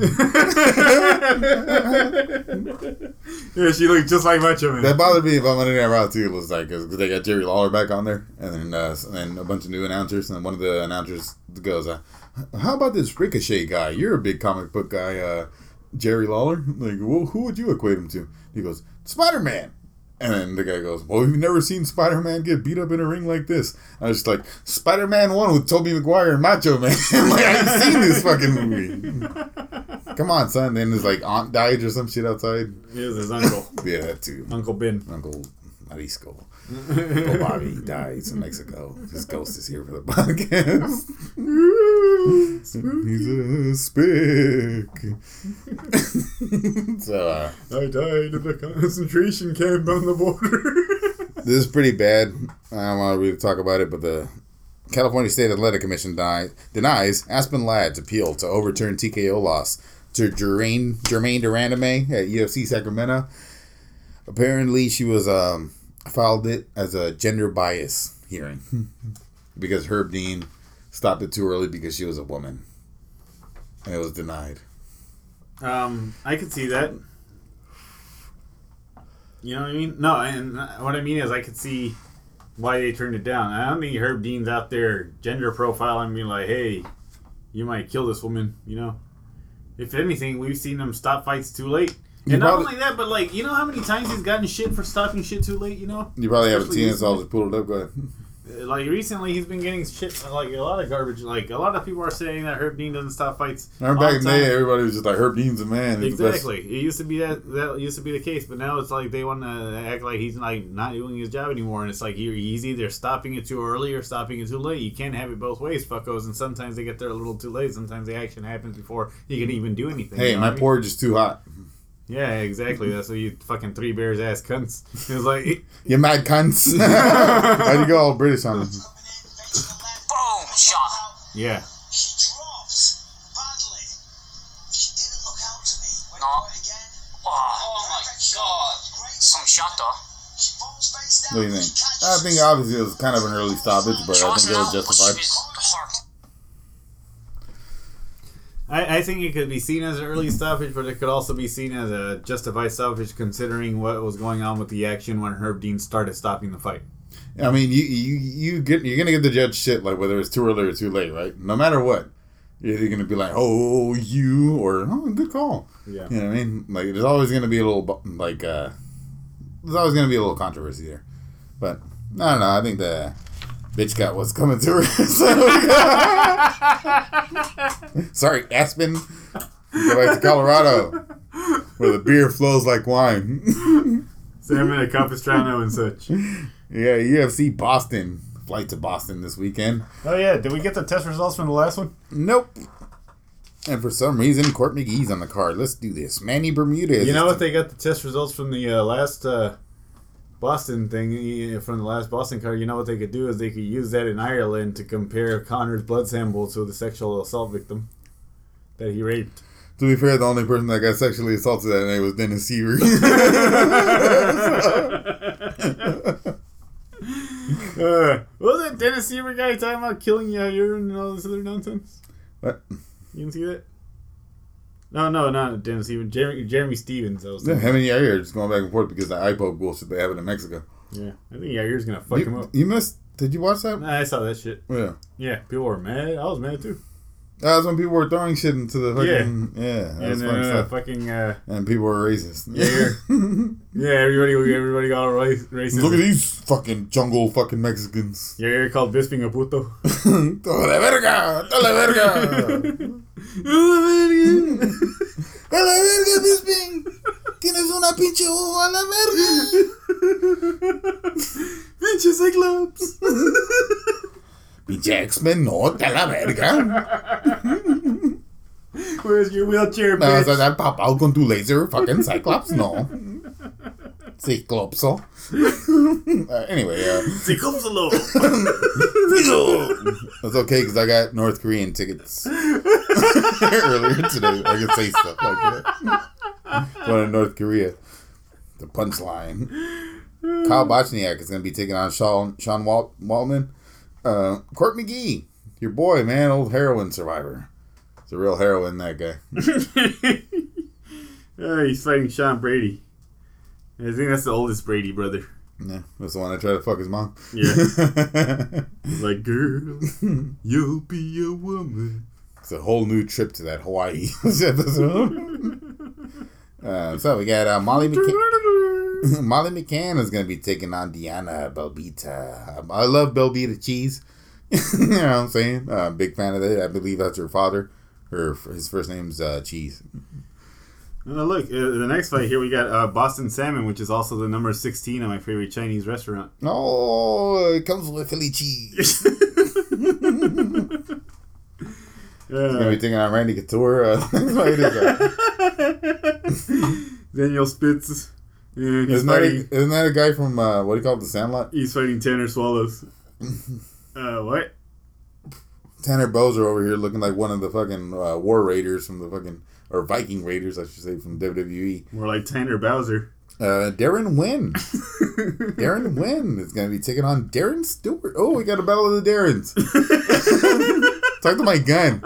Yeah, she looked just like Macho Man. That bothered me about Monday Night Raw too. Was like because they got Jerry Lawler back on there, and then a bunch of new announcers, and one of the announcers goes, "How about this Ricochet guy? You're a big comic book guy, Jerry Lawler. Like, well, who would you equate him to?" He goes, "Spider-Man." And then the guy goes, "Well, we've never seen Spider-Man get beat up in a ring like this." I was just like, Spider-Man 1 with Tobey Maguire and Macho Man. Like, I haven't seen this fucking movie. Come on, son. Then his like aunt died or some shit outside. It was his uncle. Yeah, that too. Uncle Ben. Uncle Marisco. Uncle Bobby dies in Mexico. His ghost is here for the podcast. He's a spick. So, I died in the concentration camp on the border. this is pretty bad. I don't want to really talk about it, but the California State Athletic Commission denies Aspen Ladd's appeal to overturn TKO loss to Jermaine Durandame at UFC Sacramento. Apparently, she was filed it as a gender bias hearing because Herb Dean stopped it too early because she was a woman, and it was denied. I could see that. You know what I mean? No, and what I mean is I could see why they turned it down. I don't think Herb Dean's out there gender profiling me like, hey, you might kill this woman, you know? If anything, we've seen him stop fights too late. And not only that, but like, you know how many times he's gotten shit for stopping shit too late, you know? You probably haven't Especially seen it, so I'll just pull it up. Go ahead. Like, recently he's been getting shit, like, a lot of garbage. Like, a lot of people are saying that Herb Dean doesn't stop fights. Remember back in the day, everybody was just like, Herb Dean's a man. He's Exactly. It used to be that used to be the case, but now it's like they want to act like he's like not doing his job anymore, and it's like he's either stopping it too early or stopping it too late. You can't have it both ways, fuckos. And sometimes they get there a little too late. Sometimes the action happens before he can even do anything. Hey, you know my what I mean? porridge is too hot. Yeah, exactly. That's what you fucking Three Bears ass cunts. It was like, You mad cunts. Why'd you go all British on me? Boom! Shot. yeah. She dropped badly. She didn't look out to me. No. Again. Oh my god. Some shot though. She falls face down. What do you think? I think obviously it was kind of an early stoppage, but I think it was justified. I think it could be seen as an early stoppage, but it could also be seen as a justified stoppage considering what was going on with the action when Herb Dean started stopping the fight. I mean, you're gonna get the judge shit like whether it's too early or too late, right? No matter what, you're either gonna be like, "Oh, you," or "Oh, good call." Yeah, you know what I mean. Like, there's always gonna be a little like, there's always gonna be a little controversy there. But I don't know. I think the bitch got what's coming to her. Sorry, Aspen. Go back to Colorado, where the beer flows like wine. Salmon at Capistrano and such. Yeah, UFC Boston. Flight to Boston this weekend. Oh yeah, did we get the test results from the last one? Nope. And for some reason, Court McGee's on the card. Let's do this. Manny Bermudez. You know what? They got the test results from the last Boston thing, from the last Boston card. You know what they could do is they could use that in Ireland to compare Connor's blood sample to the sexual assault victim that he raped. To be fair, the only person that got sexually assaulted that night was Dennis Seaver. Was it Dennis Seaver guy talking about killing Yair and all this other nonsense? What? You didn't see that? No, not Dennis Seaver. Jeremy Stevens. Yeah, him and Yair are just going back and forth because of the IPO bullshit they have in Mexico. Yeah, I think Yair's gonna fuck him up. You missed? Did you watch that? Nah, I saw that shit. Yeah. Yeah, people were mad. I was mad too. That was when people were throwing shit into the fucking... Yeah, that was funny stuff. Fucking... and people were racist. Yeah, everybody got racist. Look at these fucking jungle fucking Mexicans. Yeah, called Bisping a puto. ¡Toda la verga! ¡Toda la verga! ¡A la verga, Bisping! ¡Tienes una pinche ojo a la verga! ¡Pinche Cyclops! Pinche X-Men, no, te la verga. Where's your wheelchair, ¿Me bitch? vas a dar papao con tu laser, fucking Cyclops? No. Cyclopso. Anyway, Cyclopsalo. That's okay, because I got North Korean tickets earlier today. I can say stuff like that. Going to North Korea. The punchline. Kyle Bochniak is going to be taking on Sean Waltman. Court McGee, your boy, man, old heroin survivor. It's a real heroin, that guy. He's fighting Sean Brady. I think that's the oldest Brady brother. Yeah, that's the one that tried to fuck his mom. Yeah. He's like, girl, you'll be a woman. It's a whole new trip to that Hawaii episode. So we got Molly McCann. Molly McCann is going to be taking on Diana Belbita. I love Belbita cheese. You know what I'm saying? Big fan of it. I believe that's her father. His first name's Cheese. Look, the next fight here we got Boston Salmon, which is also the number 16 on my favorite Chinese restaurant. Oh, it comes with Philly cheese. He's going to be taking on Randy Couture. Daniel Spitz. Isn't that a guy from, what do you call it, The Sandlot? He's fighting Tanner Swallows. What? Tanner Bowser over here looking like one of the fucking War Raiders from the fucking... Or Viking Raiders, I should say, from WWE. More like Tanner Bowser. Darren Wynn. Darren Wynn is going to be taking on Darren Stewart. Oh, we got a battle of the Darrens. Talk to my gun.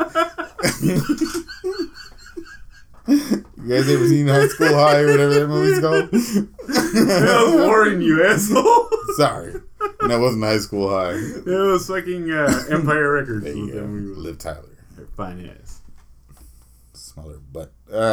You guys ever seen High School High or whatever that movie's called? That was Warren, you asshole. Sorry. That wasn't High School High. It was fucking Empire Records. There you go. Liv Tyler. Fine ass. Smaller butt.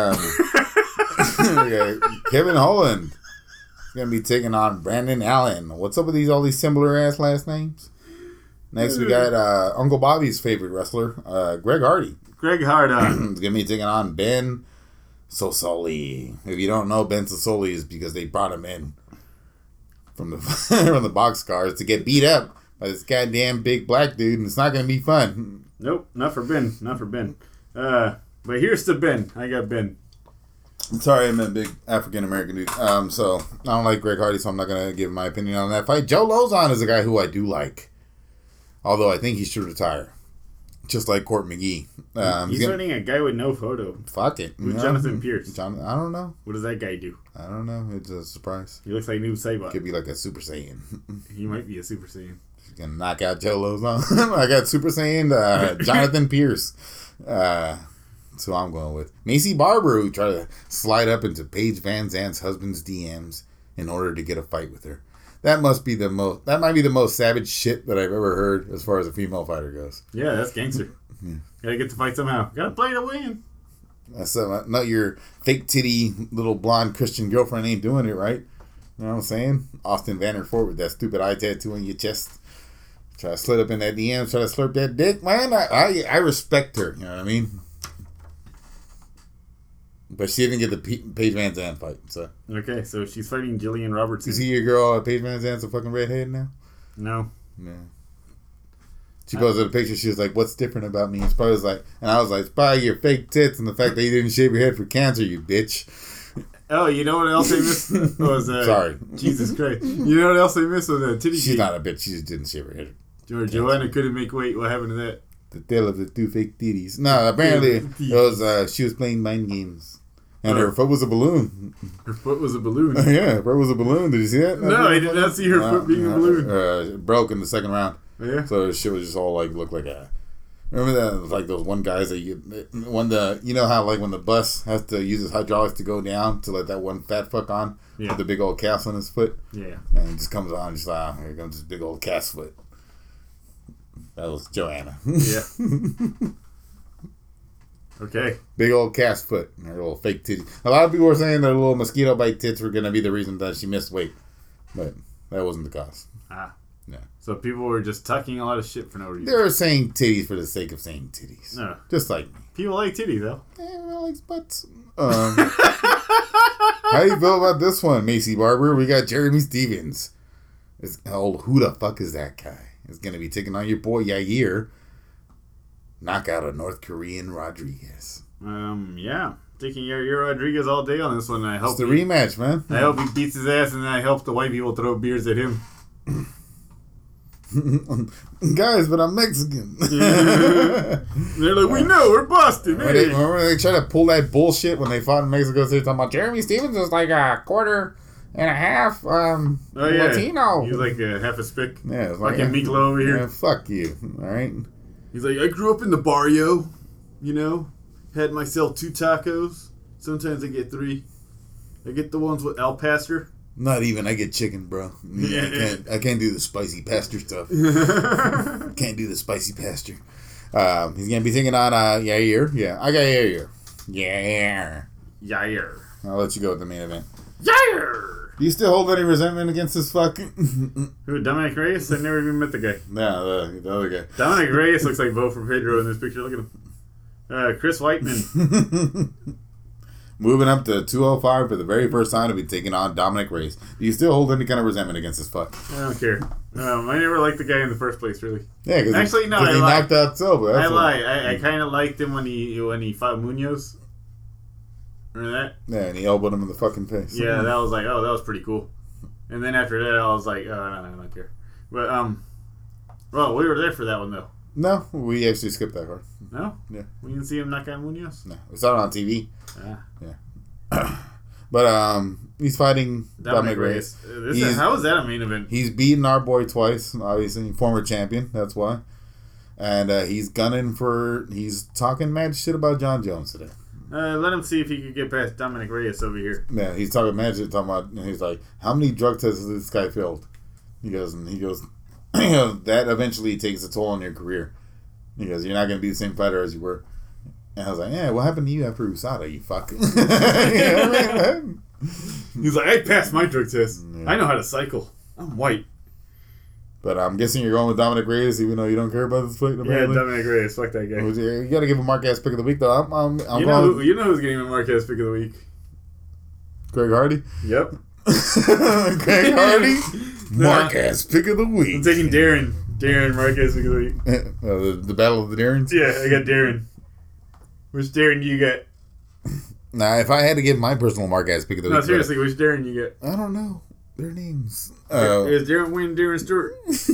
Kevin Holland is going to be taking on Brandon Allen. What's up with all these similar ass last names? Next, we got Uncle Bobby's favorite wrestler, Greg Hardy. Greg Hardy is going to be taking on Ben Sosoli. If you don't know, Ben Sosoli is because they brought him in from the from the boxcars to get beat up by this goddamn big black dude, and it's not going to be fun. Nope, not for Ben. Not for Ben. But here's to Ben. I got Ben. Sorry, I meant big African American dude. So I don't like Greg Hardy, so I'm not gonna give my opinion on that fight. Joe Lozon is a guy who I do like, although I think he should retire, just like Court McGee. He's fighting a guy with no photo. Fuck it, with Jonathan Pierce. I don't know. What does that guy do? I don't know. It's a surprise. He looks like Noob Saibot. Could be like a Super Saiyan. He might be a Super Saiyan. He's gonna knock out Joe Lozon. I got Super Saiyan Jonathan Pierce. So I'm going with Macy Barber, who tried to slide up into Paige Van Zandt's husband's DMs in order to get a fight with her. That might be the most savage shit that I've ever heard as far as a female fighter goes. Yeah, that's gangster. Gotta get the fight somehow. Gotta play to win. Not your fake titty little blonde Christian girlfriend ain't doing it right. You know what I'm saying? Austin Vanderford with that stupid eye tattoo on your chest. Try to slip up in that DM, try to slurp that dick. Man, I respect her. You know what I mean? But she didn't get the Paige Van Zandt fight. So Okay, so she's fighting Jillian Robertson. you see your girl Paige Van Zandt's a fucking redhead now? No. Yeah. She posted a picture. She was like, "What's different about me?" It's probably like, and I was like, "It's probably your fake tits and the fact that you didn't shave your head for cancer, you bitch." Oh, you know what else they missed was Sorry. Jesus Christ. You know what else they missed was titty. She's not a bitch. She just didn't shave her head. Joanna couldn't make weight. What happened to that? The tale of the two fake titties. No, apparently it was she was playing mind games, and her foot was a balloon. Her foot was a balloon. Yeah, her foot was a balloon. Did you see that? No, I did not see her foot being a balloon. It broke in the second round. Yeah. So shit was just all like looked like a. Remember that? It was like those one guys that you know how like when the bus has to use his hydraulics to go down to let that one fat fuck on with the big old cast on his foot. Yeah. And he just comes on, just like, here comes this big old cast foot. That was Joanna. Yeah. Okay. Big old cast foot and her little fake titties. A lot of people were saying that little mosquito bite tits were gonna be the reason that she missed weight, but that wasn't the cause. Yeah. So people were just talking a lot of shit for no reason. They were saying titties for the sake of saying titties. No. Just like me. People like titties, though. Everyone likes butts. How do you feel about this one, Macy Barber? We got Jeremy Stevens. Who the fuck is that guy? Is going to be taking on your boy Yair. Knock out a North Korean Rodriguez. Yeah. Taking Yair Rodriguez all day on this one. I hope It's the rematch, man. I hope he beats his ass, and I hope the white people throw beers at him. Guys, but I'm Mexican. They're like, we know, we're Boston. Hey. Remember they tried to pull that bullshit when they fought in Mexico City, talking about Jeremy Stevens was like a quarter and a half Latino. He's like half a spick. Yeah, it's fucking Miklo over here. Yeah, fuck you. All right. He's like, I grew up in the barrio, you know, had myself 2 tacos. Sometimes I get 3. I get the ones with El Pastor. Not even. I get chicken, bro. I can't do the spicy pastor stuff. Can't do the spicy pastor. He's gonna be taking on Yair. Yeah, I got Yair. Yair. I'll let you go with the main event. Yair. Do you still hold any resentment against this fuck? Who? Dominic Reyes? I never even met the guy. No, the other guy. Dominic Reyes looks like Bo from Pedro in this picture. Look at him. Chris Whiteman. Moving up to 205 for the very first time to be taking on Dominic Reyes. Do you still hold any kind of resentment against this fuck? I don't care. I never liked the guy in the first place, really. Yeah, because actually, he I knocked out Silva. I lie. I kind of liked him when he fought Munoz. Remember that? Yeah, and he elbowed him in the fucking face. Yeah, that was like, oh, that was pretty cool. And then after that, I was like, oh, no, I don't care. But well, we were there for that one though. No, we actually skipped that part. No? Yeah. We didn't see him knock out Munoz? No, we saw it on TV. Yeah. But he's fighting Dominic Reyes. How is that a main event? He's beaten our boy twice, obviously. Former champion, that's why. And he's talking mad shit about John Jones today. Let him see if he could get past Dominic Reyes over here. Yeah, he's talking mad shit, he's like, how many drug tests has this guy failed? He goes, that eventually takes a toll on your career. He goes, you're not going to be the same fighter as you were. And I was like, yeah, what happened to you after USADA, you fuck? You know what I mean? He's like, I passed my drug test. Yeah. I know how to cycle. I'm white. But I'm guessing you're going with Dominic Reyes, even though you don't care about this fight. Yeah, Dominic Reyes. Fuck that guy. You got to give him Marquez pick of the week, though. You know who's getting a Marquez pick of the week? Greg Hardy? Yep. Greg Hardy? Marquez pick of the week. I'm taking Darren. Darren Marquez pick of the week. The Battle of the Darrens? Yeah, I got Darren. Which Darren do you get? Now, if I had to give my personal Marquez pick of the week. No, seriously, which Darren you get? I don't know. Their names. Is Darren Wynn, Darren Stewart?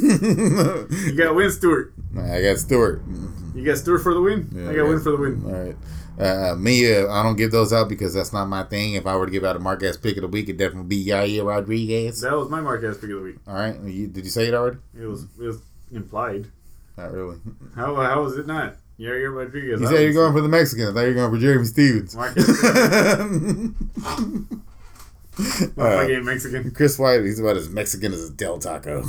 You got Wynn Stewart. I got Stewart. You got Stewart for the win? Yeah, I got Wynn for the win. All right. Me, I don't give those out because that's not my thing. If I were to give out a Marquez pick of the week, it'd definitely be Yair Rodriguez. That was my Marquez pick of the week. All right. Did you say it already? It was implied. Not really. How was it not? Yair Rodriguez. You said you're going for the Mexican. I thought you were going for Jeremy Stevens. Fucking Mexican. Chris White, he's about as Mexican as a Del Taco.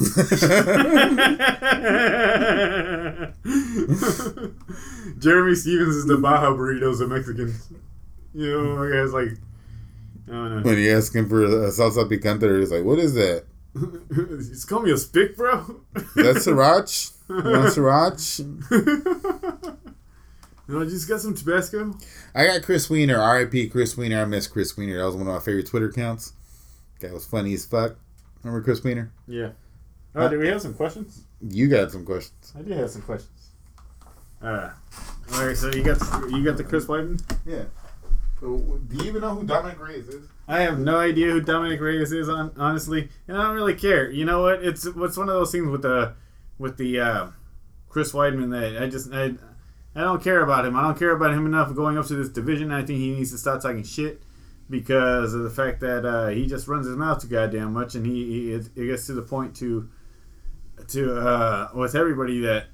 Jeremy Stevens is the Baja burritos of Mexicans. You know, guys like, I don't know. When you ask him for a salsa picante, he's like, what is that? Just call me a spick, bro. That's sriracha? You want sriracha? No, I just got some Tabasco. I got Chris Wiener, R.I.P. Chris Wiener. I miss Chris Wiener. That was one of my favorite Twitter accounts. Guy was funny as fuck. Remember Chris Wiener? Yeah. Oh, do we have some questions? You got some questions. I did have some questions. Alright, so you got the Chris Weidman? Yeah. Do you even know who Dominic Reyes is? I have no idea who Dominic Reyes is, honestly, and I don't really care. You know what? It's one of those things with the Chris Weidman that I don't care about him. I don't care about him enough going up to this division. I think he needs to stop talking shit because of the fact that he just runs his mouth too goddamn much, and he gets to the point to with everybody that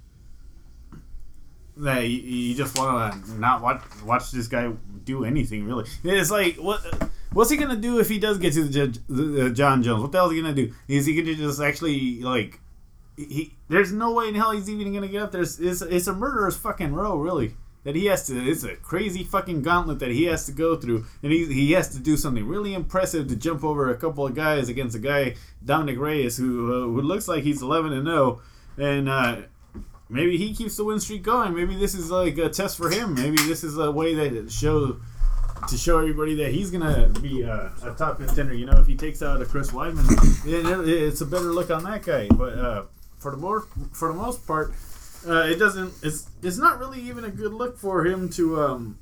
you just want to not watch this guy do anything really. It's like what's he gonna do if he does get to the John Jones? What the hell is he gonna do? Is he gonna just actually like? There's no way in hell he's even gonna get up there. It's a murderous fucking row, really. That he has to. It's a crazy fucking gauntlet that he has to go through, and he has to do something really impressive to jump over a couple of guys against a guy Dominic Reyes who looks like he's 11-0, and maybe he keeps the win streak going. Maybe this is like a test for him. Maybe this is a way to show everybody that he's gonna be a top contender. You know, if he takes out a Chris Weidman, it's a better look on that guy. But for the most part, it doesn't. It's not really even a good look for him to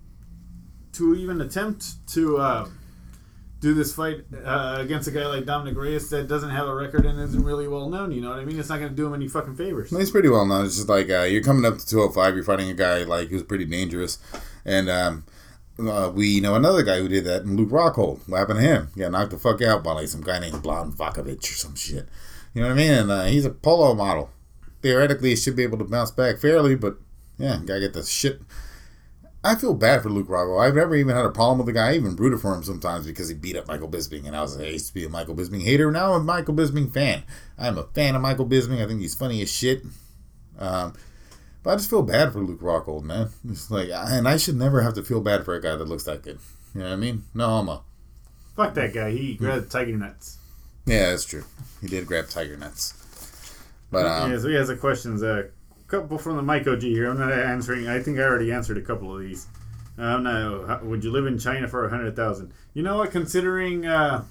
even attempt to do this fight against a guy like Dominic Reyes that doesn't have a record and isn't really well known. You know what I mean? It's not going to do him any fucking favors. He's pretty well known. It's just like you're coming up to 205. You're fighting a guy like who's pretty dangerous, and we know another guy who did that, Luke Rockhold. What happened to him? He got knocked the fuck out by like some guy named Blon Vakovic or some shit. You know what I mean? And he's a polo model. Theoretically, he should be able to bounce back fairly, but yeah, gotta get the shit. I feel bad for Luke Rockhold. I've never even had a problem with the guy. I even rooted for him sometimes because he beat up Michael Bisping, and I used to be a Michael Bisping hater. Now I'm a Michael Bisping fan. I'm a fan of Michael Bisping. I think he's funny as shit. But I just feel bad for Luke Rockhold, man. It's like, and I should never have to feel bad for a guy that looks that good. You know what I mean? No homo. Fuck that guy. He grabbed tiger nuts. Yeah, that's true. He did grab tiger nuts. But yeah, so he has a questions. A couple from the Mike OG here. I'm not answering. I think I already answered a couple of these. Would you live in China for 100,000? You know what? Considering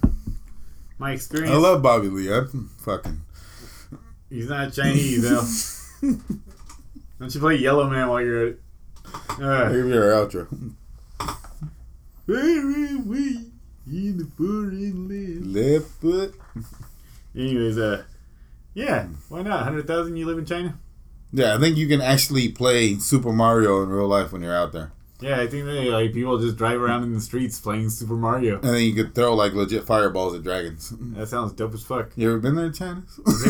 my experience, I love Bobby Lee. I'm fucking. He's not Chinese though. Don't you play Yellow Man while you're at it? Here we are, outro. Very weak in the foreign land. Left foot. Anyways, yeah, why not? 100,000. You live in China? Yeah, I think you can actually play Super Mario in real life when you're out there. Yeah, I think people just drive around in the streets playing Super Mario. And then you could throw like legit fireballs at dragons. That sounds dope as fuck. You ever been there in China?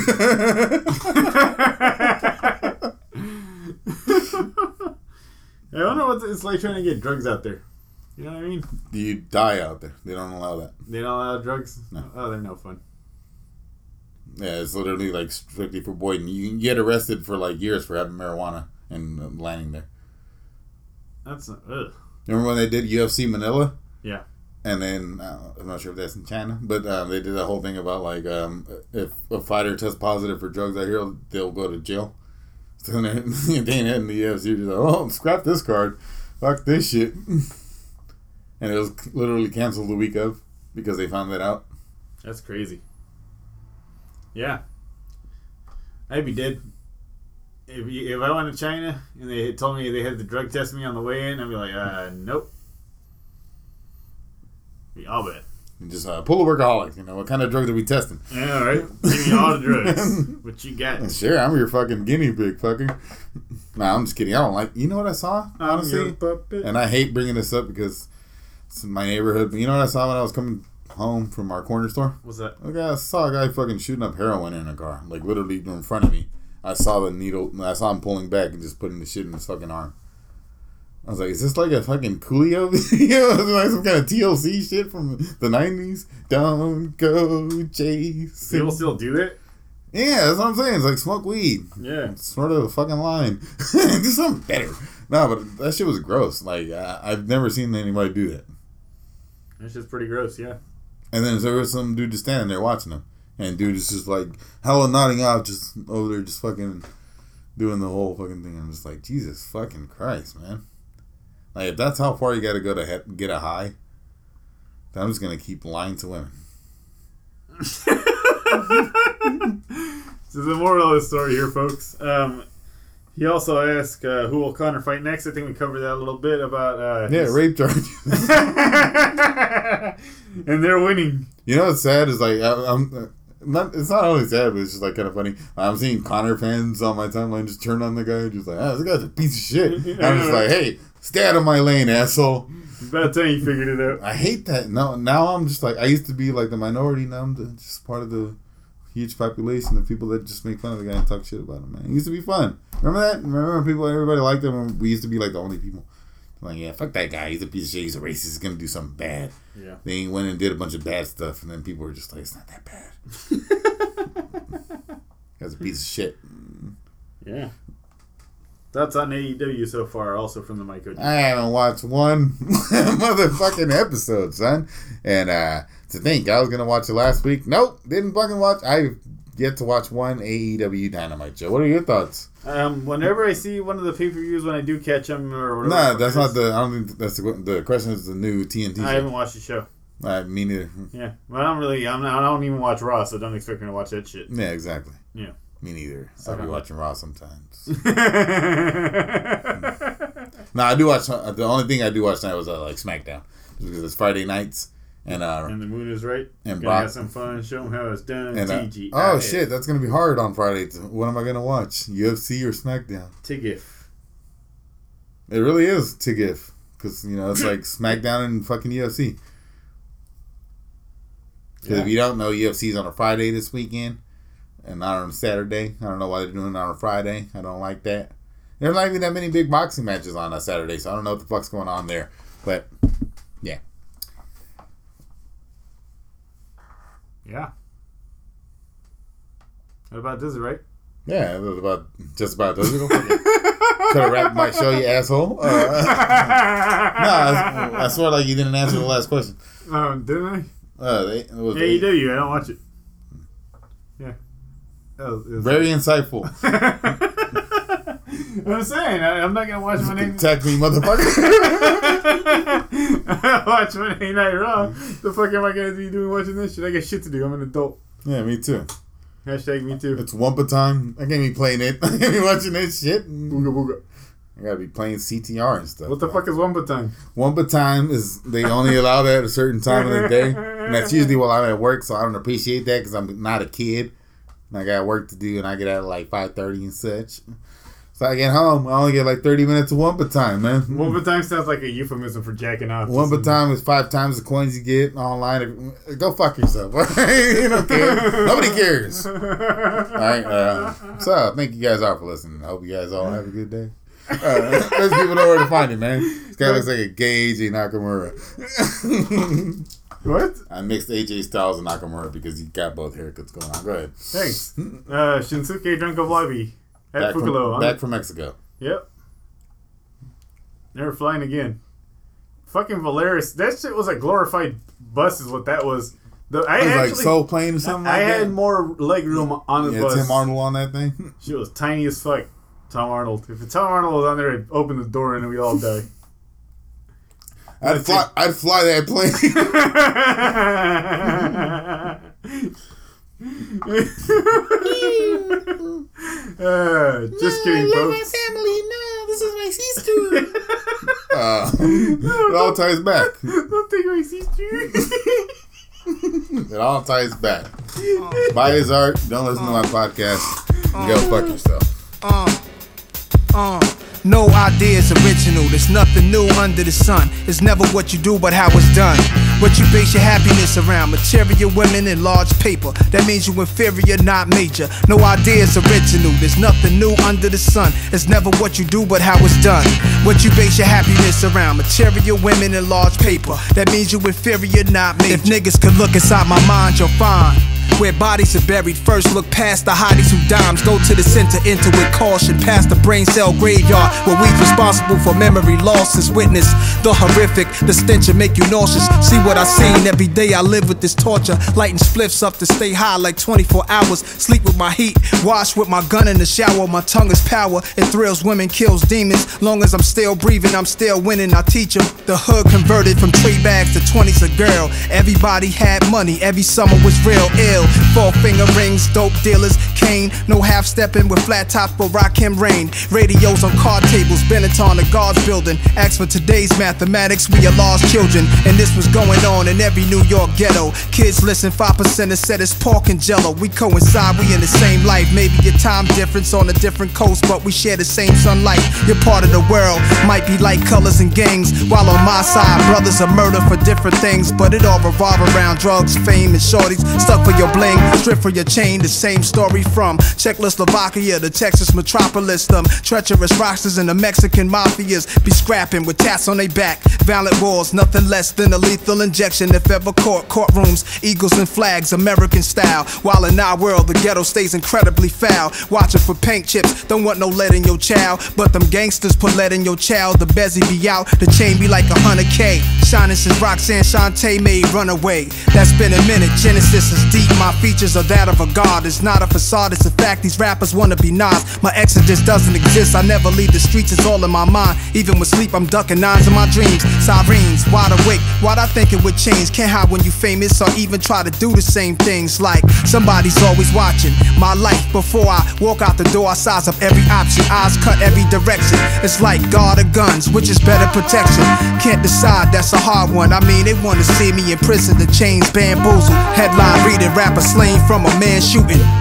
I don't know what it's like trying to get drugs out there. You know what I mean? You die out there. They don't allow that. They don't allow drugs? No. Oh, they're no fun. Yeah, it's literally like strictly for Boyden. You can get arrested for like years for having marijuana and landing there. That's not, ugh. Remember when they did UFC Manila? Yeah. And then, I'm not sure if that's in China, but they did a whole thing about like if a fighter tests positive for drugs out here, they'll go to jail. So then they ain't in the UFC, just like, oh, scrap this card. Fuck this shit. And it was literally canceled the week of because they found that out. That's crazy. Yeah. I'd be dead. If I went to China and they told me they had to drug test me on the way in, I'd be like, nope. Be all bad. And just pull a workaholic. You know, what kind of drugs are we testing? Yeah, all right. Give me all the drugs. What you got? Sure, I'm your fucking guinea pig, fucker. Nah, I'm just kidding. I don't like. You know what I saw? Honestly, and I hate bringing this up because it's in my neighborhood. But you know what I saw when I was coming home from our corner store? What's that? Okay, I saw a guy fucking shooting up heroin in a car, like literally in front of me. I saw the needle. I saw him pulling back and just putting the shit in his fucking arm. I was like, is this like a fucking Coolio video? Like some kind of TLC shit from the 90s? Don't go chasing. People still do that? Yeah, that's what I'm saying. It's like smoke weed. Yeah. It's sort of a fucking line. Do something better. No, but that shit was gross. Like, I've never seen anybody do that. That's just pretty gross, yeah. And then there was some dude just standing there watching him. And dude is just like, hella nodding off, just over there, just fucking doing the whole fucking thing. I'm just like, Jesus fucking Christ, man. Like, if that's how far you gotta go to get a high, then I'm just gonna keep lying to women. So the moral of the story here, folks. He also asked, who will Conor fight next? I think we covered that a little bit about... rape charges. And they're winning. You know what's sad is, like, it's not only sad, but it's just, like, kind of funny. I'm seeing Conor fans on my timeline just turn on the guy, just like, this guy's a piece of shit. I'm just like, hey, stay out of my lane, asshole. About time you figured it out. I hate that. No, now I'm just like, I used to be like the minority. Now I'm just part of the huge population of people that just make fun of the guy and talk shit about him, man. It used to be fun. Remember that? Remember when everybody liked him and we used to be like the only people? Like, yeah, fuck that guy. He's a piece of shit. He's a racist. He's going to do something bad. Yeah. They went and did a bunch of bad stuff, and then people were just like, it's not that bad. That's a piece of shit. Yeah. That's on AEW so far, also from the Mike OG. I haven't watched one motherfucking episode, son. And to think, I was going to watch it last week. Nope, didn't fucking watch. I've yet to watch one AEW Dynamite show. What are your thoughts? Whenever I see one of the pay-per-views, when I do catch them or whatever. Nah, that's not the. I don't think that's the question. Is the new TNT show. I haven't watched the show. Me neither. Yeah, but I don't even watch Raw, so don't expect me to watch that shit. Yeah, exactly. Yeah. Me neither. I'll be watching Raw sometimes. No, I do watch. The only thing I do watch tonight was like SmackDown, because it's Friday nights, and the moon is right. And gonna have some fun. Show them how it's done. And TG. oh shit, that's gonna be hard on Friday. What am I gonna watch? UFC or SmackDown? TIGIF. It really is TIGIF, because it's like SmackDown and fucking UFC. Because if you don't know, UFC's on a Friday this weekend. And not on a Saturday. I don't know why they're doing it on a Friday. I don't like that. There's not even that many big boxing matches on a Saturday, so I don't know what the fuck's going on there. But, yeah. Yeah. What about Dizzy, right? Yeah, it was just about Dizzy. Could have wrapped my show, you asshole. I swear like you didn't answer the last question. Didn't I? AEW, I don't watch it. Yeah. Very insightful. I'm saying, I'm not gonna watch Monday. Attack me, motherfucker. I watch Monday Night Raw. The fuck am I gonna be doing watching this shit? I got shit to do. I'm an adult. Yeah, me too. Hashtag me too. It's Wumpa time. I can't be playing it. I can't be watching this shit. Booga booga. I gotta be playing CTR and stuff. What the fuck is Wumpa time? Wumpa time is they only allow that at a certain time of the day, and that's usually while I'm at work. So I don't appreciate that because I'm not a kid. I got work to do, and I get out at like 5:30 and such. So I get home, I only get like 30 minutes of Wumpa time, man. Wumpa time sounds like a euphemism for jacking off. Wumpa time is 5 times the coins you get online. Go fuck yourself. You don't care. Nobody cares. All right. So thank you guys all for listening. I hope you guys all have a good day. Let people know where to find it, man. This guy looks like a gay AJ Nakamura. What? I mixed AJ Styles and Nakamura because he got both haircuts going on. Go ahead. Thanks. Shinsuke Drunk of Lobby at Fukalo. Back from Mexico. Yep. Never flying again. Fucking Valeris. That shit was a glorified bus is what that was. It was like Soul Plane or something like that? I had more leg room on the bus. Tim Arnold on that thing? She was tiny as fuck. Tom Arnold. If Tom Arnold was on there, I'd open the door and we'd all die. I'd fly that plane. Just kidding, folks. My family. No, this is my sister. It all ties back. Don't take my sister. It all ties back. Buy his art. Don't listen to my podcast. Go fuck yourself. No idea is original. There's nothing new under the sun. It's never what you do, but how it's done. What you base your happiness around? Material women and large paper. That means you inferior, not major. No idea is original. There's nothing new under the sun. It's never what you do, but how it's done. What you base your happiness around? Material women and large paper. That means you inferior, not major. If niggas could look inside my mind, you'll find where bodies are buried. First look past the hotties who dimes. Go to the center, enter with caution. Past the brain cell graveyard where we's responsible for memory losses. Witness the horrific, the stench will make you nauseous. See what I seen every day. I live with this torture. Lighting spliffs up to stay high like 24 hours. Sleep with my heat, wash with my gun in the shower. My tongue is power, it thrills women, kills demons. Long as I'm still breathing, I'm still winning. I teach them. The hood converted from tree bags to 20s a girl. Everybody had money, every summer was real ill. 4-finger rings, dope dealers, cane. No half-stepping with flat tops, but rock him rain. Radios on card tables, Benetton, the guards building. Ask for today's mathematics, we are lost children. And this was going on in every New York ghetto. Kids listen, 5% have said it's pork and jello. We coincide, we in the same life. Maybe your time difference on a different coast, but we share the same sunlight. Your part of the world might be like colors and gangs, while on my side, brothers are murdered for different things. But it all revolve around drugs, fame, and shorties. Stuck for your bling, stripped for your chain. The same story from Czechoslovakia, the Texas metropolis. Them treacherous rocksters and the Mexican mafias be scrapping with tats on their back. Violent wars, nothing less than a lethal injection. If ever caught, courtrooms, eagles and flags, American style. While in our world, the ghetto stays incredibly foul. Watching for paint chips, don't want no lead in your child. But them gangsters put lead in your child. The bezzy be out, the chain be like 100K. Shining since Roxanne Shante made Runaway. That's been a minute, Genesis is deep. My features are that of a god. It's not a facade, it's a fact. These rappers wanna be Nas. My exodus doesn't exist, I never leave the streets, it's all in my mind. Even with sleep, I'm ducking nines in my dreams. Sirens, wide awake, why'd I think it would change? Can't hide when you famous or even try to do the same things. Like, somebody's always watching my life. Before I walk out the door, I size up every option. Eyes cut every direction. It's like God or guns, which is better protection? Can't decide, that's a hard one. I mean, they wanna see me in prison, the chains bamboozled. Headline reading, rapper slain from a man shooting.